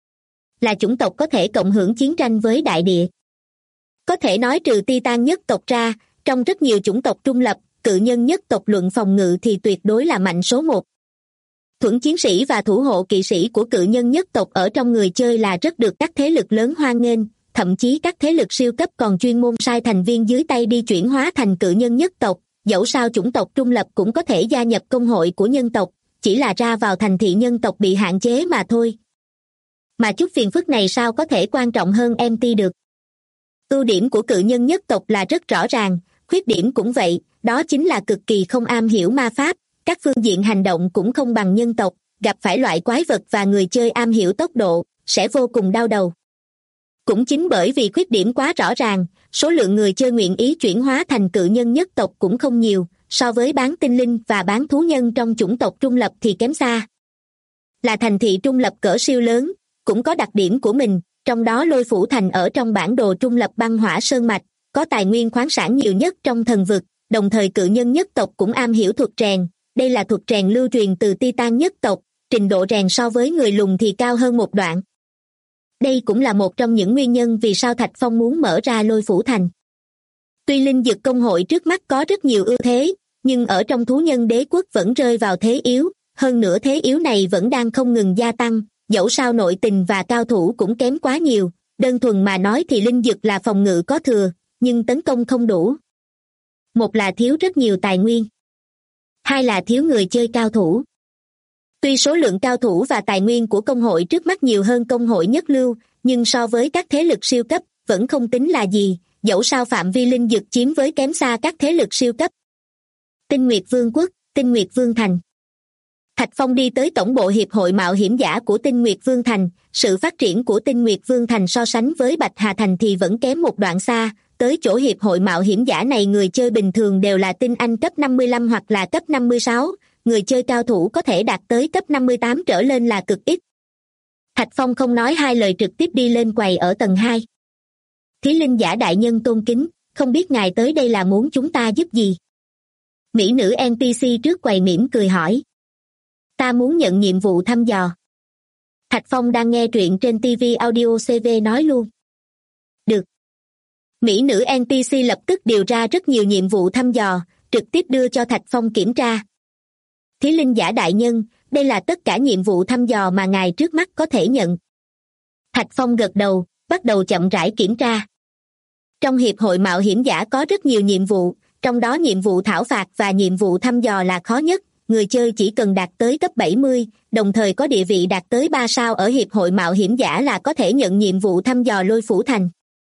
Là chủng tộc có thể cộng hưởng chiến tranh với đại địa. Có thể nói trừ Titan nhất tộc ra, trong rất nhiều chủng tộc trung lập, Cự Nhân nhất tộc luận phòng ngự thì tuyệt đối là mạnh số 1. Thuẫn chiến sĩ và thủ hộ kỵ sĩ của Cự Nhân nhất tộc ở trong người chơi là rất được các thế lực lớn hoan nghênh, thậm chí các thế lực siêu cấp còn chuyên môn sai thành viên dưới tay đi chuyển hóa thành Cự Nhân nhất tộc, dẫu sao chủng tộc trung lập cũng có thể gia nhập công hội của nhân tộc, chỉ là ra vào thành thị nhân tộc bị hạn chế mà thôi. Mà chút phiền phức này sao có thể quan trọng hơn MT được. Ưu điểm của Cự Nhân nhất tộc là rất rõ ràng, khuyết điểm cũng vậy, đó chính là cực kỳ không am hiểu ma pháp, các phương diện hành động cũng không bằng nhân tộc, gặp phải loại quái vật và người chơi am hiểu tốc độ, sẽ vô cùng đau đầu. Cũng chính bởi vì khuyết điểm quá rõ ràng, số lượng người chơi nguyện ý chuyển hóa thành Cự Nhân nhất tộc cũng không nhiều, so với bán tinh linh và bán thú nhân trong chủng tộc trung lập thì kém xa. Là thành thị trung lập cỡ siêu lớn, cũng có đặc điểm của mình, trong đó Lôi Phủ Thành ở trong bản đồ trung lập băng hỏa sơn mạch, có tài nguyên khoáng sản nhiều nhất trong thần vực, đồng thời Cự Nhân nhất tộc cũng am hiểu thuật rèn, đây là thuật rèn lưu truyền từ Titan nhất tộc, trình độ rèn so với người lùn thì cao hơn một đoạn. Đây cũng là một trong những nguyên nhân vì sao Thạch Phong muốn mở ra Lôi Phủ Thành. Tuy linh dực công hội trước mắt có rất nhiều ưu thế, nhưng ở trong thú nhân đế quốc vẫn rơi vào thế yếu, hơn nữa thế yếu này vẫn đang không ngừng gia tăng, dẫu sao nội tình và cao thủ cũng kém quá nhiều, đơn thuần mà nói thì linh dực là phòng ngự có thừa, nhưng tấn công không đủ. Một là thiếu rất nhiều tài nguyên, hai là thiếu người chơi cao thủ. Tuy số lượng cao thủ và tài nguyên của công hội trước mắt nhiều hơn công hội nhất lưu, nhưng so với các thế lực siêu cấp, vẫn không tính là gì, dẫu sao phạm vi linh dực chiếm với kém xa các thế lực siêu cấp. Tinh Nguyệt Vương quốc, Tinh Nguyệt Vương Thành. Thạch Phong đi tới tổng bộ hiệp hội mạo hiểm giả của Tinh Nguyệt Vương Thành, sự phát triển của Tinh Nguyệt Vương Thành so sánh với Bạch Hà Thành thì vẫn kém một đoạn xa, tới chỗ hiệp hội mạo hiểm giả này người chơi bình thường đều là tinh anh cấp 55 hoặc là cấp 56, người chơi cao thủ có thể đạt tới cấp 58 trở lên là cực ít. Thạch Phong không nói hai lời trực tiếp đi lên quầy ở tầng 2. Thí linh giả đại nhân tôn kính, không biết ngài tới đây là muốn chúng ta giúp gì? Mỹ nữ NPC trước quầy mỉm cười hỏi. Ta muốn nhận nhiệm vụ thăm dò. Thạch Phong đang nghe truyện trên TV Audio CV nói luôn. Được. Mỹ nữ NPC lập tức điều ra rất nhiều nhiệm vụ thăm dò, trực tiếp đưa cho Thạch Phong kiểm tra. Thí linh giả đại nhân, đây là tất cả nhiệm vụ thăm dò mà ngài trước mắt có thể nhận. Thạch Phong gật đầu, bắt đầu chậm rãi kiểm tra. Trong hiệp hội mạo hiểm giả có rất nhiều nhiệm vụ, trong đó nhiệm vụ thảo phạt và nhiệm vụ thăm dò là khó nhất, người chơi chỉ cần đạt tới cấp 70, đồng thời có địa vị đạt tới 3 sao ở hiệp hội mạo hiểm giả là có thể nhận nhiệm vụ thăm dò Lôi Phủ Thành.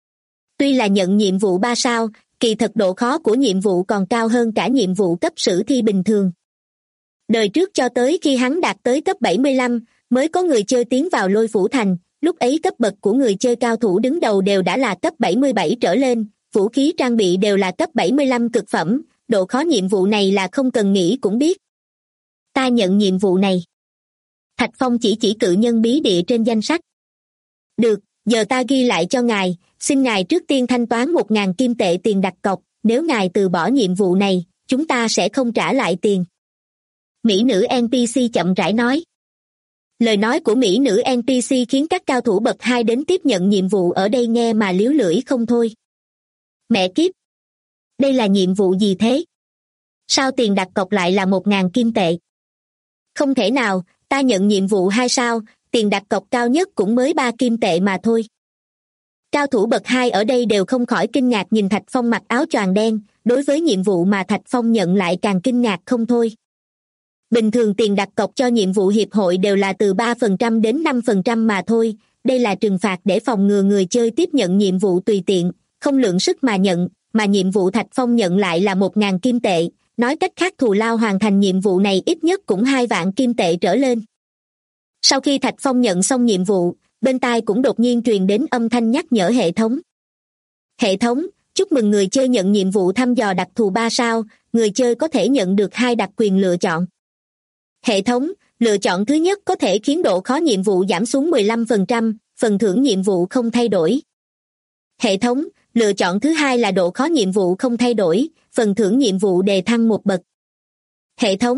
Tuy là nhận nhiệm vụ 3 sao, kỳ thật độ khó của nhiệm vụ còn cao hơn cả nhiệm vụ cấp sử thi bình thường. Đời trước cho tới khi hắn đạt tới cấp 75, mới có người chơi tiến vào Lôi Phủ Thành, lúc ấy cấp bậc của người chơi cao thủ đứng đầu đều đã là cấp 77 trở lên, vũ khí trang bị đều là cấp 75 cực phẩm, độ khó nhiệm vụ này là không cần nghĩ cũng biết. Ta nhận nhiệm vụ này. Thạch Phong chỉ cự nhân bí địa trên danh sách. Được, giờ ta ghi lại cho ngài, xin ngài trước tiên thanh toán 1.000 kim tệ tiền đặt cọc, nếu ngài từ bỏ nhiệm vụ này, chúng ta sẽ không trả lại tiền. Mỹ nữ NPC chậm rãi nói. Lời nói của mỹ nữ NPC khiến các cao thủ bậc 2 đến tiếp nhận nhiệm vụ ở đây nghe mà líu lưỡi không thôi. Mẹ kiếp! Đây là nhiệm vụ gì thế? Sao tiền đặt cọc lại là 1.000 kim tệ? Không thể nào, ta nhận nhiệm vụ 2 sao, tiền đặt cọc cao nhất cũng mới 3 kim tệ mà thôi. Cao thủ bậc 2 ở đây đều không khỏi kinh ngạc nhìn Thạch Phong mặc áo choàng đen, đối với nhiệm vụ mà Thạch Phong nhận lại càng kinh ngạc không thôi. Bình thường tiền đặt cọc cho nhiệm vụ hiệp hội đều là từ 3% đến 5% mà thôi, đây là trừng phạt để phòng ngừa người chơi tiếp nhận nhiệm vụ tùy tiện, không lượng sức mà nhận, mà nhiệm vụ Thạch Phong nhận lại là 1.000 kim tệ, nói cách khác thù lao hoàn thành nhiệm vụ này ít nhất cũng 2 vạn kim tệ trở lên. Sau khi Thạch Phong nhận xong nhiệm vụ, bên tai cũng đột nhiên truyền đến âm thanh nhắc nhở hệ thống. Hệ thống, chúc mừng người chơi nhận nhiệm vụ thăm dò đặc thù 3 sao, người chơi có thể nhận được 2 đặc quyền lựa chọn. Hệ thống, lựa chọn thứ nhất có thể khiến độ khó nhiệm vụ giảm xuống 15%, phần thưởng nhiệm vụ không thay đổi. Hệ thống, lựa chọn thứ hai là độ khó nhiệm vụ không thay đổi, phần thưởng nhiệm vụ đề thăng 1 bậc. Hệ thống.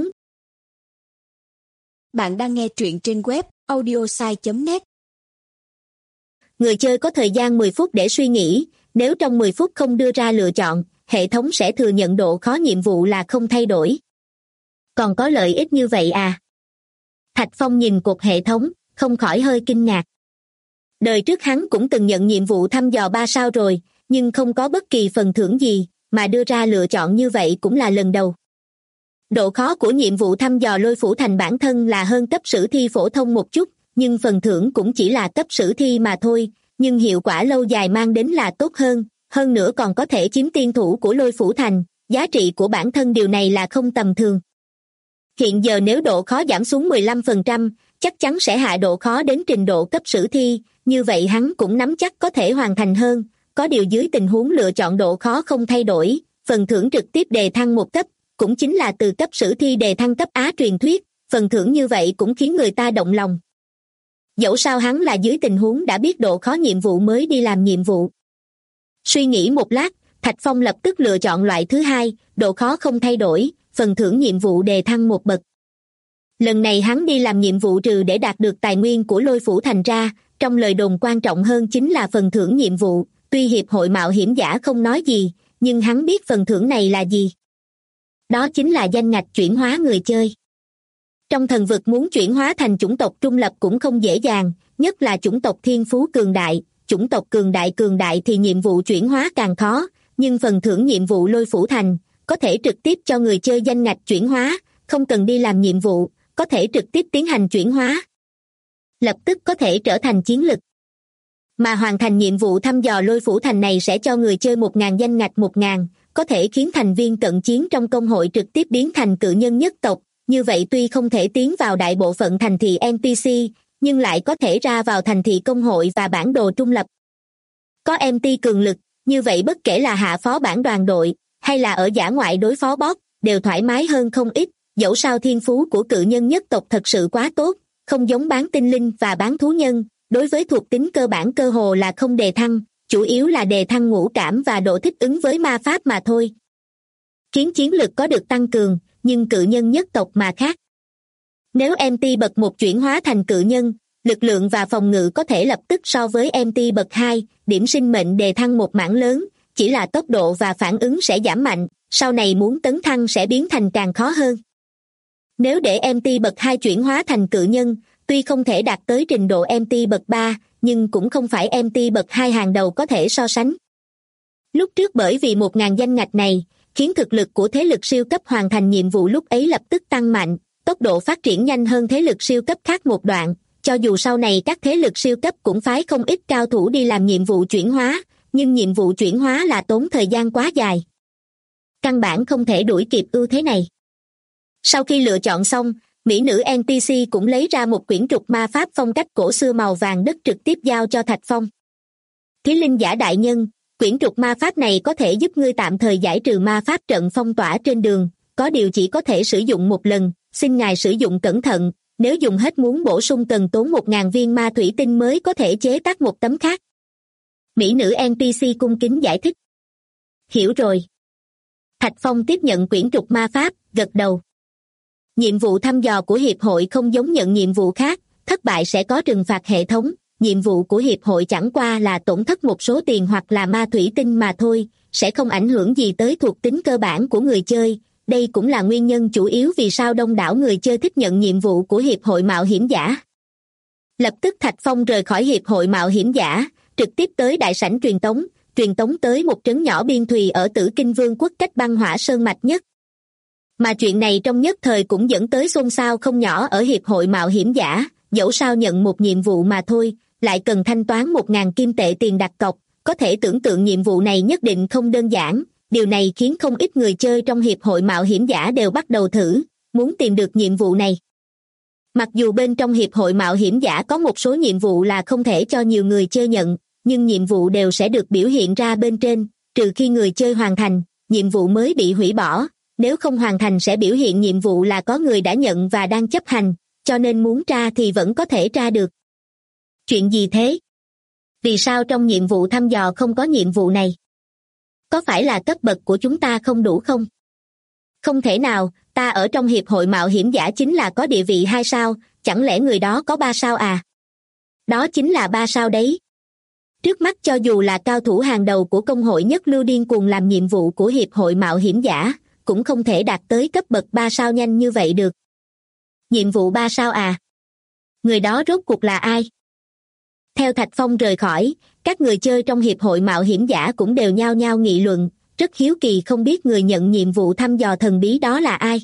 Bạn đang nghe truyện trên web audiosai.net. Người chơi có thời gian 10 phút để suy nghĩ, nếu trong 10 phút không đưa ra lựa chọn, hệ thống sẽ thừa nhận độ khó nhiệm vụ là không thay đổi. Còn có lợi ích như vậy à? Thạch Phong nhìn cột hệ thống, không khỏi hơi kinh ngạc. Đời trước hắn cũng từng nhận nhiệm vụ thăm dò 3 sao rồi, nhưng không có bất kỳ phần thưởng gì, mà đưa ra lựa chọn như vậy cũng là lần đầu. Độ khó của nhiệm vụ thăm dò Lôi Phủ Thành bản thân là hơn cấp sử thi phổ thông một chút, nhưng phần thưởng cũng chỉ là cấp sử thi mà thôi, nhưng hiệu quả lâu dài mang đến là tốt hơn nữa còn có thể chiếm tiên thủ của Lôi Phủ Thành, giá trị của bản thân điều này là không tầm thường. Hiện giờ nếu độ khó giảm xuống 15%, chắc chắn sẽ hạ độ khó đến trình độ cấp sử thi, như vậy hắn cũng nắm chắc có thể hoàn thành hơn, có điều dưới tình huống lựa chọn độ khó không thay đổi, phần thưởng trực tiếp đề thăng 1 cấp, cũng chính là từ cấp sử thi đề thăng cấp Á truyền thuyết, phần thưởng như vậy cũng khiến người ta động lòng. Dẫu sao hắn là dưới tình huống đã biết độ khó nhiệm vụ mới đi làm nhiệm vụ. Suy nghĩ một lát, Thạch Phong lập tức lựa chọn loại thứ hai, độ khó không thay đổi, phần thưởng nhiệm vụ đề thăng 1 bậc. Lần này hắn đi làm nhiệm vụ trừ để đạt được tài nguyên của Lôi Phủ Thành ra, trong lời đồn quan trọng hơn chính là phần thưởng nhiệm vụ, tuy hiệp hội mạo hiểm giả không nói gì, nhưng hắn biết phần thưởng này là gì. Đó chính là danh ngạch chuyển hóa người chơi. Trong thần vực muốn chuyển hóa thành chủng tộc trung lập cũng không dễ dàng, nhất là chủng tộc thiên phú cường đại, chủng tộc cường đại thì nhiệm vụ chuyển hóa càng khó, nhưng phần thưởng nhiệm vụ Lôi Phủ Thành có thể trực tiếp cho người chơi danh ngạch chuyển hóa, không cần đi làm nhiệm vụ, có thể trực tiếp tiến hành chuyển hóa. Lập tức có thể trở thành chiến lực. Mà hoàn thành nhiệm vụ thăm dò Lôi Phủ Thành này sẽ cho người chơi 1.000 danh ngạch 1.000, có thể khiến thành viên cận chiến trong công hội trực tiếp biến thành cự nhân nhất tộc, như vậy tuy không thể tiến vào đại bộ phận thành thị NPC, nhưng lại có thể ra vào thành thị công hội và bản đồ trung lập. Có MT cường lực, như vậy bất kể là hạ phó bản đoàn đội, hay là ở dã ngoại đối phó boss, đều thoải mái hơn không ít, dẫu sao thiên phú của cự nhân nhất tộc thật sự quá tốt, không giống bán tinh linh và bán thú nhân, đối với thuộc tính cơ bản cơ hồ là không đề thăng, chủ yếu là đề thăng ngũ cảm và độ thích ứng với ma pháp mà thôi. Khiến chiến lực có được tăng cường, nhưng cự nhân nhất tộc mà khác. Nếu MT bậc 1 chuyển hóa thành cự nhân, lực lượng và phòng ngự có thể lập tức so với MT bậc 2, điểm sinh mệnh đề thăng một mảng lớn, chỉ là tốc độ và phản ứng sẽ giảm mạnh, sau này muốn tấn thăng sẽ biến thành càng khó hơn. Nếu để MT bậc 2 chuyển hóa thành cự nhân, tuy không thể đạt tới trình độ MT bậc 3, nhưng cũng không phải MT bậc 2 hàng đầu có thể so sánh. Lúc trước bởi vì 1.000 danh ngạch này, khiến thực lực của thế lực siêu cấp hoàn thành nhiệm vụ lúc ấy lập tức tăng mạnh, tốc độ phát triển nhanh hơn thế lực siêu cấp khác một đoạn, cho dù sau này các thế lực siêu cấp cũng phái không ít cao thủ đi làm nhiệm vụ chuyển hóa, nhưng nhiệm vụ chuyển hóa là tốn thời gian quá dài. Căn bản không thể đuổi kịp ưu thế này. Sau khi lựa chọn xong, mỹ nữ NPC cũng lấy ra một quyển trục ma pháp phong cách cổ xưa màu vàng đất trực tiếp giao cho Thạch Phong. Ký linh giả đại nhân, quyển trục ma pháp này có thể giúp ngươi tạm thời giải trừ ma pháp trận phong tỏa trên đường, có điều chỉ có thể sử dụng một lần, xin ngài sử dụng cẩn thận, nếu dùng hết muốn bổ sung cần tốn 1.000 viên ma thủy tinh mới có thể chế tác một tấm khác. Mỹ nữ NPC cung kính giải thích. Hiểu rồi. Thạch Phong tiếp nhận quyển trục ma pháp, gật đầu. Nhiệm vụ thăm dò của hiệp hội không giống nhận nhiệm vụ khác, thất bại sẽ có trừng phạt hệ thống, nhiệm vụ của hiệp hội chẳng qua là tổn thất một số tiền hoặc là ma thủy tinh mà thôi, sẽ không ảnh hưởng gì tới thuộc tính cơ bản của người chơi. Đây cũng là nguyên nhân chủ yếu vì sao đông đảo người chơi thích nhận nhiệm vụ của hiệp hội mạo hiểm giả. Lập tức Thạch Phong rời khỏi hiệp hội mạo hiểm giả, trực tiếp tới đại sảnh truyền tống tới một trấn nhỏ biên thùy ở Tử Kinh Vương quốc cách băng hỏa sơn mạch nhất. Mà chuyện này trong nhất thời cũng dẫn tới xôn xao không nhỏ ở hiệp hội mạo hiểm giả, dẫu sao nhận một nhiệm vụ mà thôi, lại cần thanh toán 1.000 kim tệ tiền đặt cọc, có thể tưởng tượng nhiệm vụ này nhất định không đơn giản. Điều này khiến không ít người chơi trong hiệp hội mạo hiểm giả đều bắt đầu thử, muốn tìm được nhiệm vụ này. Mặc dù bên trong hiệp hội mạo hiểm giả có một số nhiệm vụ là không thể cho nhiều người chơi nhận, nhưng nhiệm vụ đều sẽ được biểu hiện ra bên trên, trừ khi người chơi hoàn thành, nhiệm vụ mới bị hủy bỏ, nếu không hoàn thành sẽ biểu hiện nhiệm vụ là có người đã nhận và đang chấp hành, cho nên muốn tra thì vẫn có thể tra được. Chuyện gì thế? Vì sao trong nhiệm vụ thăm dò không có nhiệm vụ này? Có phải là cấp bậc của chúng ta không đủ không? Không thể nào, ta ở trong hiệp hội mạo hiểm giả chính là có địa vị 2 sao, chẳng lẽ người đó có 3 sao à? Đó chính là 3 sao đấy. Trước mắt cho dù là cao thủ hàng đầu của công hội nhất lưu điên cuồng làm nhiệm vụ của hiệp hội mạo hiểm giả, cũng không thể đạt tới cấp bậc 3 sao nhanh như vậy được. Nhiệm vụ 3 sao à? Người đó rốt cuộc là ai? Theo Thạch Phong rời khỏi, các người chơi trong hiệp hội mạo hiểm giả cũng đều nhao nhao nghị luận, rất hiếu kỳ không biết người nhận nhiệm vụ thăm dò thần bí đó là ai.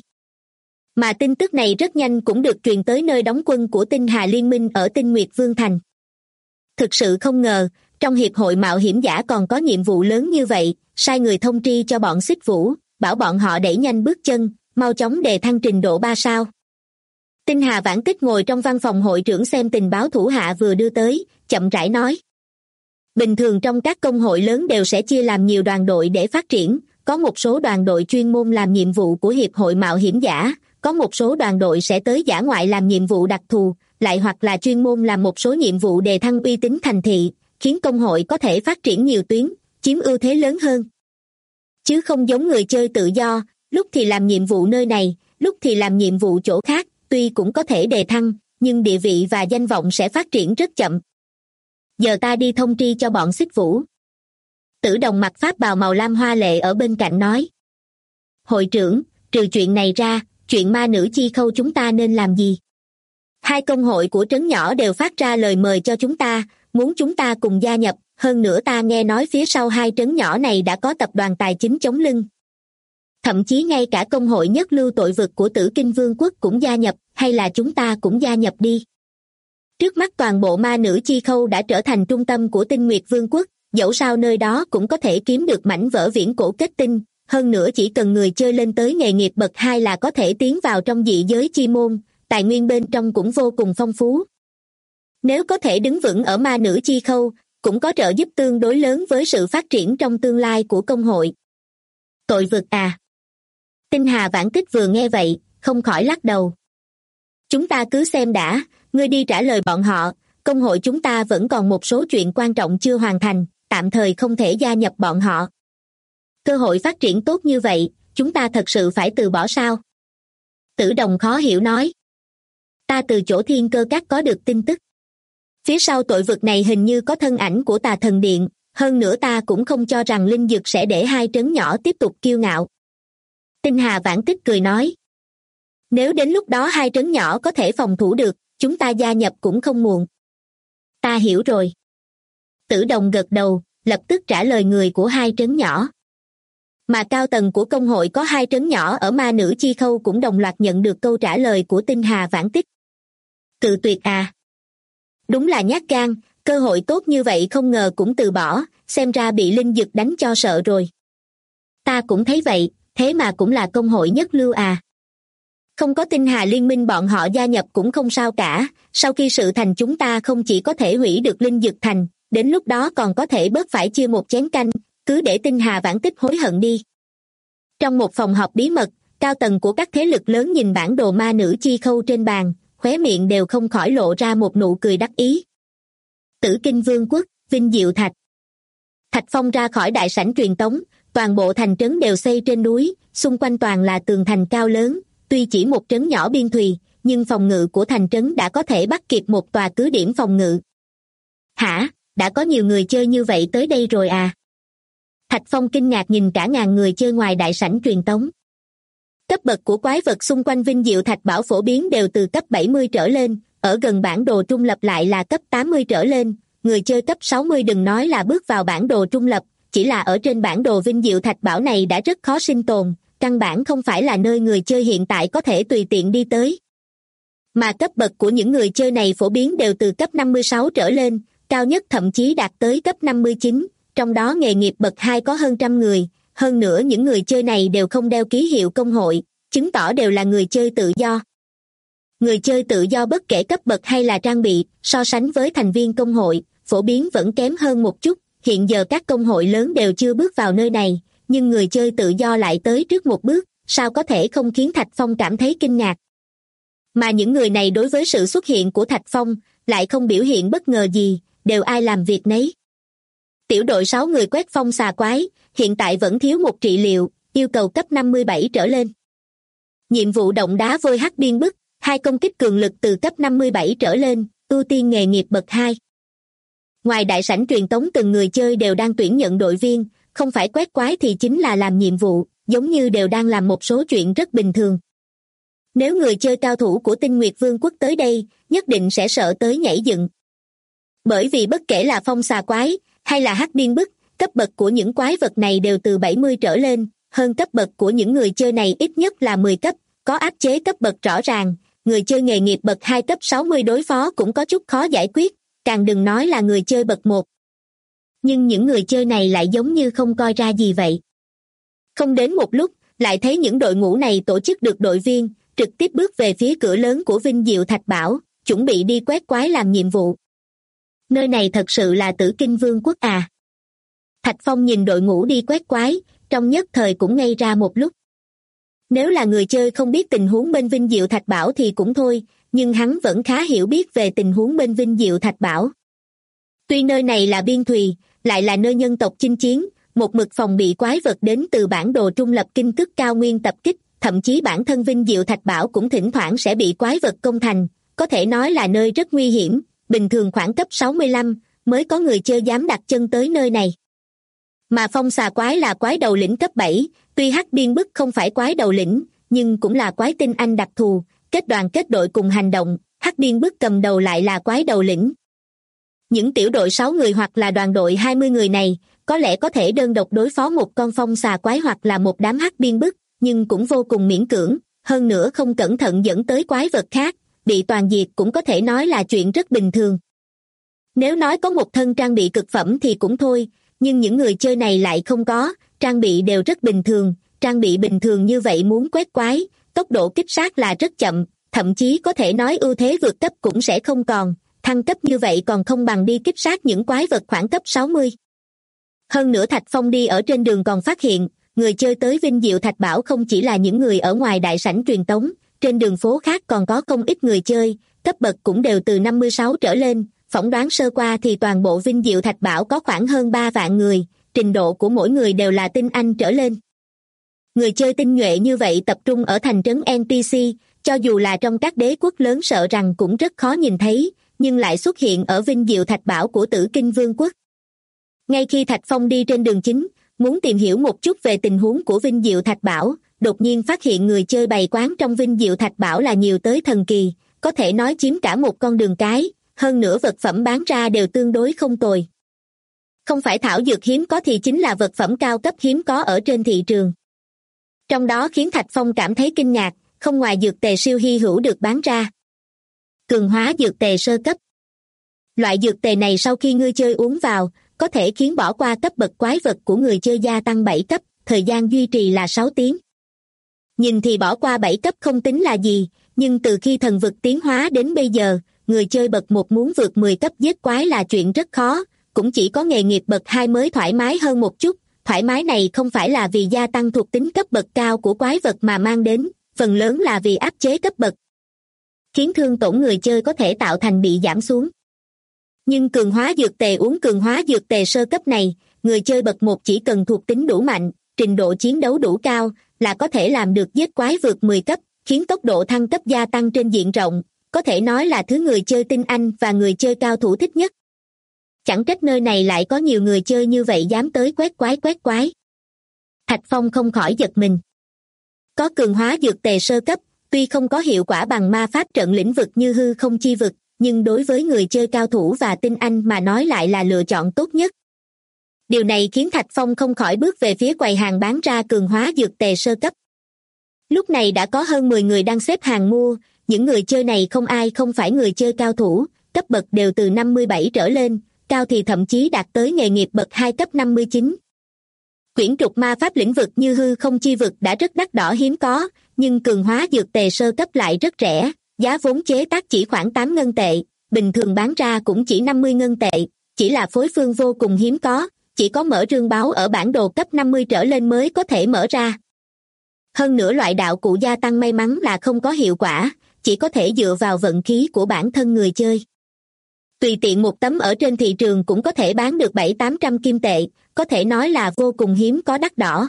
Mà tin tức này rất nhanh cũng được truyền tới nơi đóng quân của Tinh Hà Liên minh ở Tinh Nguyệt Vương Thành. Thực sự không ngờ, trong hiệp hội mạo hiểm giả còn có nhiệm vụ lớn như vậy, sai người thông tri cho bọn Xích Vũ, bảo bọn họ đẩy nhanh bước chân, mau chóng đề thăng trình độ 3 sao. Tinh Hà Vãn Tích ngồi trong văn phòng hội trưởng xem tình báo thủ hạ vừa đưa tới, chậm rãi nói. Bình thường trong các công hội lớn đều sẽ chia làm nhiều đoàn đội để phát triển, có một số đoàn đội chuyên môn làm nhiệm vụ của hiệp hội mạo hiểm giả, có một số đoàn đội sẽ tới dã ngoại làm nhiệm vụ đặc thù, lại hoặc là chuyên môn làm một số nhiệm vụ đề thăng uy tín thành thị, khiến công hội có thể phát triển nhiều tuyến, chiếm ưu thế lớn hơn. Chứ không giống người chơi tự do, lúc thì làm nhiệm vụ nơi này, lúc thì làm nhiệm vụ chỗ khác, tuy cũng có thể đề thăng, nhưng địa vị và danh vọng sẽ phát triển rất chậm. Giờ ta đi thông tri cho bọn Xích Vũ. Tử Đồng mặc pháp bào màu lam hoa lệ ở bên cạnh nói. Hội trưởng, trừ chuyện này ra, chuyện ma nữ chi khâu chúng ta nên làm gì? 2 công hội của trấn nhỏ đều phát ra lời mời cho chúng ta, muốn chúng ta cùng gia nhập, hơn nữa ta nghe nói phía sau 2 trấn nhỏ này đã có tập đoàn tài chính chống lưng. Thậm chí ngay cả công hội nhất lưu tội vực của Tử Kinh Vương quốc cũng gia nhập, hay là chúng ta cũng gia nhập đi. Trước mắt toàn bộ ma nữ chi khâu đã trở thành trung tâm của Tinh Nguyệt Vương quốc, dẫu sao nơi đó cũng có thể kiếm được mảnh vỡ viễn cổ kết tinh, hơn nữa chỉ cần người chơi lên tới nghề nghiệp bậc 2 là có thể tiến vào trong dị giới chi môn, tài nguyên bên trong cũng vô cùng phong phú. Nếu có thể đứng vững ở ma nữ chi khâu, cũng có trợ giúp tương đối lớn với sự phát triển trong tương lai của công hội. Tội vực à? Tinh Hà Vãn Tích vừa nghe vậy, không khỏi lắc đầu. Chúng ta cứ xem đã, ngươi đi trả lời bọn họ, công hội chúng ta vẫn còn một số chuyện quan trọng chưa hoàn thành, tạm thời không thể gia nhập bọn họ. Cơ hội phát triển tốt như vậy, chúng ta thật sự phải từ bỏ sao? Tử Đồng khó hiểu nói. Ta từ chỗ Thiên Cơ Các có được tin tức. Phía sau tội vực này hình như có thân ảnh của Tà Thần Điện, hơn nữa ta cũng không cho rằng Linh Dực sẽ để 2 trấn nhỏ tiếp tục kiêu ngạo. Tinh Hà Vãn Tích cười nói. Nếu đến lúc đó 2 trấn nhỏ có thể phòng thủ được, chúng ta gia nhập cũng không muộn. Ta hiểu rồi. Tử Đồng gật đầu, lập tức trả lời người của 2 trấn nhỏ. Mà cao tầng của công hội có 2 trấn nhỏ ở ma nữ chi khâu cũng đồng loạt nhận được câu trả lời của Tinh Hà Vãn Tích. Cự tuyệt à? Đúng là nhát gan, cơ hội tốt như vậy không ngờ cũng từ bỏ, xem ra bị Linh Dực đánh cho sợ rồi. Ta cũng thấy vậy, thế mà cũng là công hội nhất lưu à? Không có tinh hà liên minh bọn họ gia nhập cũng không sao cả, sau khi sự thành chúng ta không chỉ có thể hủy được linh dực thành, đến lúc đó còn có thể bớt phải chia một chén canh, cứ để tinh hà vãn tích hối hận đi. Trong một phòng họp bí mật, cao tầng của các thế lực lớn nhìn bản đồ ma nữ chi khâu trên bàn, khóe miệng đều không khỏi lộ ra một nụ cười đắc ý. Tử Kinh Vương quốc, Vinh Diệu Thạch. Thạch Phong ra khỏi đại sảnh truyền tống, toàn bộ thành trấn đều xây trên núi, xung quanh toàn là tường thành cao lớn, tuy chỉ một trấn nhỏ biên thùy, nhưng phòng ngự của thành trấn đã có thể bắt kịp một tòa cứ điểm phòng ngự. Hả, đã có nhiều người chơi như vậy tới đây rồi à? Thạch Phong kinh ngạc nhìn cả ngàn người chơi ngoài đại sảnh truyền tống. Cấp bậc của quái vật xung quanh Vinh Diệu Thạch Bảo phổ biến đều từ cấp 70 trở lên, ở gần bản đồ trung lập lại là cấp 80 trở lên, người chơi cấp 60 đừng nói là bước vào bản đồ trung lập, chỉ là ở trên bản đồ Vinh Diệu Thạch Bảo này đã rất khó sinh tồn, căn bản không phải là nơi người chơi hiện tại có thể tùy tiện đi tới. Mà cấp bậc của những người chơi này phổ biến đều từ cấp 56 trở lên, cao nhất thậm chí đạt tới cấp 59, trong đó nghề nghiệp bậc 2 có hơn trăm người, hơn nữa những người chơi này đều không đeo ký hiệu công hội, chứng tỏ đều là người chơi tự do. Người chơi tự do bất kể cấp bậc hay là trang bị, so sánh với thành viên công hội, phổ biến vẫn kém hơn một chút, hiện giờ các công hội lớn đều chưa bước vào nơi này, nhưng người chơi tự do lại tới trước một bước, sao có thể không khiến Thạch Phong cảm thấy kinh ngạc. Mà những người này đối với sự xuất hiện của Thạch Phong, lại không biểu hiện bất ngờ gì, đều ai làm việc nấy. Tiểu đội 6 người quét phong xà quái, hiện tại vẫn thiếu một trị liệu, yêu cầu cấp 57 trở lên. Nhiệm vụ động đá vôi hắc biên bức, 2 công kích cường lực từ cấp 57 trở lên, ưu tiên nghề nghiệp bậc 2. Ngoài đại sảnh truyền tống từng người chơi đều đang tuyển nhận đội viên, không phải quét quái thì chính là làm nhiệm vụ, giống như đều đang làm một số chuyện rất bình thường. Nếu người chơi cao thủ của Tinh Nguyệt Vương quốc tới đây, nhất định sẽ sợ tới nhảy dựng. Bởi vì bất kể là phong xà quái, hay là hắc biên bức, cấp bậc của những quái vật này đều từ 70 trở lên, hơn cấp bậc của những người chơi này ít nhất là 10 cấp, có áp chế cấp bậc rõ ràng, người chơi nghề nghiệp bậc 2 cấp 60 đối phó cũng có chút khó giải quyết, càng đừng nói là người chơi bậc 1. Nhưng những người chơi này lại giống như không coi ra gì vậy. Không đến một lúc, lại thấy những đội ngũ này tổ chức được đội viên, trực tiếp bước về phía cửa lớn của Vinh Diệu Thạch Bảo, chuẩn bị đi quét quái làm nhiệm vụ. Nơi này thật sự là Tử Kinh Vương quốc à? Thạch Phong nhìn đội ngũ đi quét quái, trong nhất thời cũng ngây ra một lúc. Nếu là người chơi không biết tình huống bên Vinh Diệu Thạch Bảo thì cũng thôi, nhưng hắn vẫn khá hiểu biết về tình huống bên Vinh Diệu Thạch Bảo. Tuy nơi này là biên thùy, lại là nơi nhân tộc chinh chiến, một mực phòng bị quái vật đến từ bản đồ trung lập kinh cức cao nguyên tập kích, thậm chí bản thân Vinh Diệu Thạch Bảo cũng thỉnh thoảng sẽ bị quái vật công thành, có thể nói là nơi rất nguy hiểm, bình thường khoảng cấp 65 mới có người chơi dám đặt chân tới nơi này. Mà phong xà quái là quái đầu lĩnh cấp 7, tuy hắc biên bức không phải quái đầu lĩnh, nhưng cũng là quái tinh anh đặc thù, kết đoàn kết đội cùng hành động, hắc biên bức cầm đầu lại là quái đầu lĩnh. Những tiểu đội 6 người hoặc là đoàn đội 20 người này, có lẽ có thể đơn độc đối phó một con phong xà quái hoặc là một đám hắc biên bức, nhưng cũng vô cùng miễn cưỡng, hơn nữa không cẩn thận dẫn tới quái vật khác, bị toàn diệt cũng có thể nói là chuyện rất bình thường. Nếu nói có một thân trang bị cực phẩm thì cũng thôi, nhưng những người chơi này lại không có, trang bị đều rất bình thường, trang bị bình thường như vậy muốn quét quái, tốc độ kích sát là rất chậm, thậm chí có thể nói ưu thế vượt cấp cũng sẽ không còn, thăng cấp như vậy còn không bằng đi kích sát những quái vật khoảng cấp 60. Hơn nữa Thạch Phong đi ở trên đường còn phát hiện, người chơi tới Vinh Diệu Thạch Bảo không chỉ là những người ở ngoài đại sảnh truyền tống, trên đường phố khác còn có không ít người chơi, cấp bậc cũng đều từ 56 trở lên, phỏng đoán sơ qua thì toàn bộ Vinh Diệu Thạch Bảo có khoảng hơn 3 vạn người, trình độ của mỗi người đều là tinh anh trở lên. Người chơi tinh nhuệ như vậy tập trung ở thành trấn NPC, cho dù là trong các đế quốc lớn sợ rằng cũng rất khó nhìn thấy, nhưng lại xuất hiện ở Vinh Diệu Thạch Bảo của Tử Kinh Vương quốc. Ngay khi Thạch Phong đi trên đường chính, muốn tìm hiểu một chút về tình huống của Vinh Diệu Thạch Bảo, đột nhiên phát hiện người chơi bày quán trong Vinh Diệu Thạch Bảo là nhiều tới thần kỳ, có thể nói chiếm cả một con đường cái, hơn nữa vật phẩm bán ra đều tương đối không tồi. Không phải thảo dược hiếm có thì chính là vật phẩm cao cấp hiếm có ở trên thị trường. Trong đó khiến Thạch Phong cảm thấy kinh ngạc, không ngoài dược tề siêu hy hữu được bán ra. Cường hóa dược tề sơ cấp. Loại dược tề này sau khi người chơi uống vào, có thể khiến bỏ qua cấp bậc quái vật của người chơi gia tăng 7 cấp, thời gian duy trì là 6 tiếng. Nhìn thì bỏ qua 7 cấp không tính là gì, nhưng từ khi thần vực tiến hóa đến bây giờ, người chơi bậc 1 muốn vượt 10 cấp giết quái là chuyện rất khó, cũng chỉ có nghề nghiệp bậc 2 mới thoải mái hơn một chút. Thoải mái này không phải là vì gia tăng thuộc tính cấp bậc cao của quái vật mà mang đến, phần lớn là vì áp chế cấp bậc, khiến thương tổn người chơi có thể tạo thành bị giảm xuống. Nhưng cường hóa dược tề uống cường hóa dược tề sơ cấp này, người chơi bậc 1 chỉ cần thuộc tính đủ mạnh, trình độ chiến đấu đủ cao là có thể làm được giết quái vượt 10 cấp, khiến tốc độ thăng cấp gia tăng trên diện rộng, có thể nói là thứ người chơi tinh anh và người chơi cao thủ thích nhất. Chẳng trách nơi này lại có nhiều người chơi như vậy dám tới quét quái. Thạch Phong không khỏi giật mình. Có cường hóa dược tề sơ cấp, tuy không có hiệu quả bằng ma pháp trận lĩnh vực như hư không chi vực, nhưng đối với người chơi cao thủ và tinh anh mà nói lại là lựa chọn tốt nhất. Điều này khiến Thạch Phong không khỏi bước về phía quầy hàng bán ra cường hóa dược tề sơ cấp. Lúc này đã có hơn 10 người đang xếp hàng mua, những người chơi này không ai không phải người chơi cao thủ, cấp bậc đều từ 57 trở lên, cao thì thậm chí đạt tới nghề nghiệp bậc 2 cấp 59. Quyển trục ma pháp lĩnh vực như hư không chi vực đã rất đắt đỏ hiếm có, nhưng cường hóa dược tề sơ cấp lại rất rẻ, giá vốn chế tác chỉ khoảng 8 ngân tệ, bình thường bán ra cũng chỉ 50 ngân tệ, chỉ là phối phương vô cùng hiếm có, chỉ có mở rương báo ở bản đồ cấp 50 trở lên mới có thể mở ra. Hơn nữa loại đạo cụ gia tăng may mắn là không có hiệu quả, chỉ có thể dựa vào vận khí của bản thân người chơi. Tùy tiện một tấm ở trên thị trường cũng có thể bán được 700-800 kim tệ, có thể nói là vô cùng hiếm có đắt đỏ.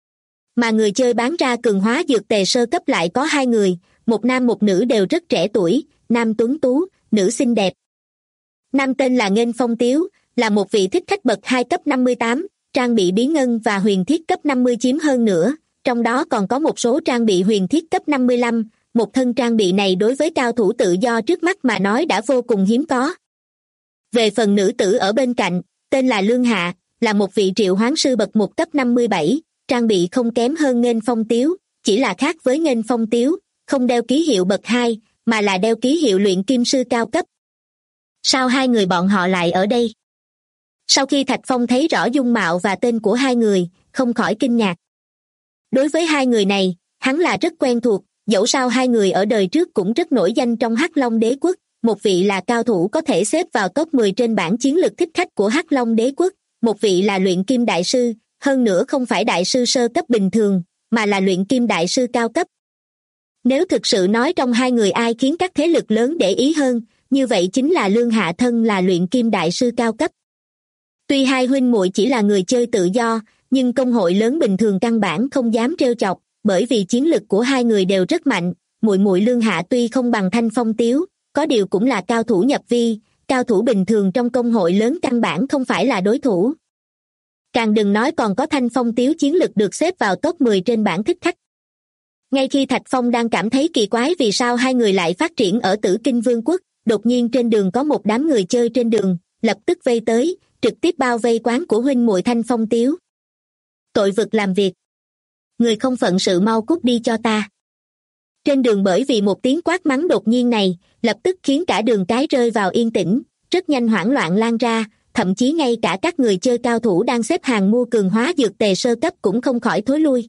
Mà người chơi bán ra cường hóa dược tề sơ cấp lại có 2 người, một nam một nữ đều rất trẻ tuổi, nam tuấn tú, nữ xinh đẹp. Nam tên là Nghênh Phong Tiếu, là một vị thích khách bậc 2 cấp 58, trang bị bí ngân và huyền thiết cấp 50 chiếm hơn nữa, trong đó còn có một số trang bị huyền thiết cấp 55, một thân trang bị này đối với cao thủ tự do trước mắt mà nói đã vô cùng hiếm có. Về phần nữ tử ở bên cạnh, tên là Lương Hạ, là một vị triệu hoán sư bậc 1 cấp 57, trang bị không kém hơn Nghênh Phong Tiếu, chỉ là khác với Nghênh Phong Tiếu, không đeo ký hiệu bậc 2, mà là đeo ký hiệu luyện kim sư cao cấp. Sao hai người bọn họ lại ở đây? Sau khi Thạch Phong thấy rõ dung mạo và tên của hai người, không khỏi kinh ngạc. Đối với hai người này, hắn là rất quen thuộc, dẫu sao hai người ở đời trước cũng rất nổi danh trong Hắc Long Đế Quốc, một vị là cao thủ có thể xếp vào top 10 trên bảng chiến lược thích khách của Hắc Long Đế Quốc, một vị là luyện kim đại sư, hơn nữa không phải đại sư sơ cấp bình thường, mà là luyện kim đại sư cao cấp. Nếu thực sự nói trong hai người ai khiến các thế lực lớn để ý hơn, như vậy chính là Lương Hạ thân là luyện kim đại sư cao cấp. Tuy hai huynh muội chỉ là người chơi tự do, nhưng công hội lớn bình thường căn bản không dám trêu chọc, bởi vì chiến lực của hai người đều rất mạnh. Muội muội Lương Hạ tuy không bằng Thanh Phong Tiếu, có điều cũng là cao thủ nhập vi, cao thủ bình thường trong công hội lớn căn bản không phải là đối thủ. Càng đừng nói còn có Thanh Phong Tiếu chiến lực được xếp vào top 10 trên bảng thích khách. Ngay khi Thạch Phong đang cảm thấy kỳ quái vì sao hai người lại phát triển ở Tử Kinh Vương quốc, đột nhiên trên đường có một đám người chơi trên đường, lập tức vây tới, trực tiếp bao vây quán của huynh muội Thanh Phong Tiếu. Tội vực làm việc. Người không phận sự mau cút đi cho ta. Trên đường bởi vì một tiếng quát mắng đột nhiên này, lập tức khiến cả đường cái rơi vào yên tĩnh, rất nhanh hoảng loạn lan ra, thậm chí ngay cả các người chơi cao thủ đang xếp hàng mua cường hóa dược tề sơ cấp cũng không khỏi thối lui.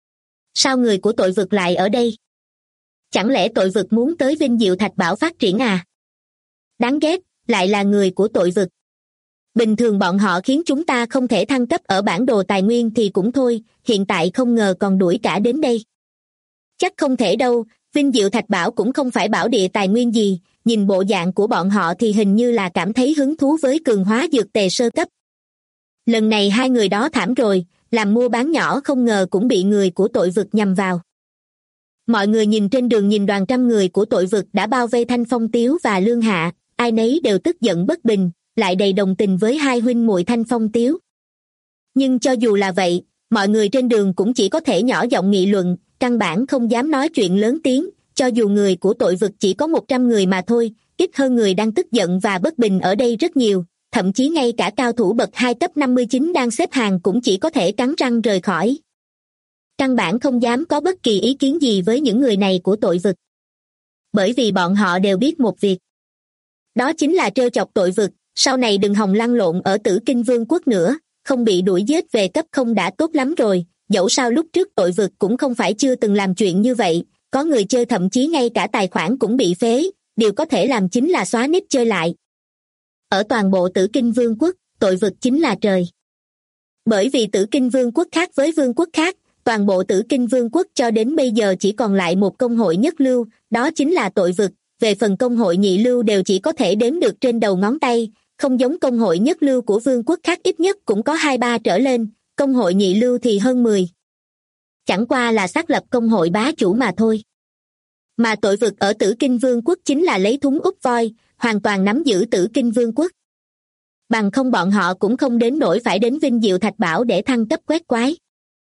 Sao người của tội vực lại ở đây? Chẳng lẽ tội vực muốn tới Vinh Diệu Thạch Bảo phát triển à? Đáng ghét, lại là người của tội vực. Bình thường bọn họ khiến chúng ta không thể thăng cấp ở bản đồ tài nguyên thì cũng thôi, hiện tại không ngờ còn đuổi cả đến đây. Chắc không thể đâu, Vinh Diệu Thạch Bảo cũng không phải bảo địa tài nguyên gì, nhìn bộ dạng của bọn họ thì hình như là cảm thấy hứng thú với cường hóa dược tề sơ cấp. Lần này hai người đó thảm rồi, làm mua bán nhỏ không ngờ cũng bị người của tội vực nhằm vào. Mọi người nhìn trên đường nhìn đoàn trăm người của tội vực đã bao vây Thanh Phong Tiếu và Lương Hạ, ai nấy đều tức giận bất bình, lại đầy đồng tình với hai huynh muội Thanh Phong Tiếu. Nhưng cho dù là vậy, mọi người trên đường cũng chỉ có thể nhỏ giọng nghị luận, căn bản không dám nói chuyện lớn tiếng, cho dù người của tội vực chỉ có 100 người mà thôi, ít hơn người đang tức giận và bất bình ở đây rất nhiều, thậm chí ngay cả cao thủ bậc 2 cấp 59 đang xếp hàng cũng chỉ có thể cắn răng rời khỏi. Căn bản không dám có bất kỳ ý kiến gì với những người này của tội vực. Bởi vì bọn họ đều biết một việc. Đó chính là trêu chọc tội vực, sau này đừng hòng lăn lộn ở Tử Kinh Vương quốc nữa, không bị đuổi giết về cấp không đã tốt lắm rồi, dẫu sao lúc trước tội vực cũng không phải chưa từng làm chuyện như vậy, có người chơi thậm chí ngay cả tài khoản cũng bị phế, điều có thể làm chính là xóa nick chơi lại. Ở toàn bộ Tử Kinh Vương quốc, tội vực chính là trời. Bởi vì Tử Kinh Vương quốc khác với vương quốc khác, toàn bộ Tử Kinh Vương quốc cho đến bây giờ chỉ còn lại một công hội nhất lưu, đó chính là tội vực. Về phần công hội nhị lưu đều chỉ có thể đếm được trên đầu ngón tay, không giống công hội nhất lưu của vương quốc khác ít nhất cũng có 2-3 trở lên, công hội nhị lưu thì hơn 10. Chẳng qua là xác lập công hội bá chủ mà thôi. Mà tội vực ở Tử Kinh Vương quốc chính là lấy thúng úp voi, hoàn toàn nắm giữ Tử Kinh Vương quốc. Bằng không bọn họ cũng không đến nỗi phải đến Vinh Diệu Thạch Bảo để thăng cấp quét quái.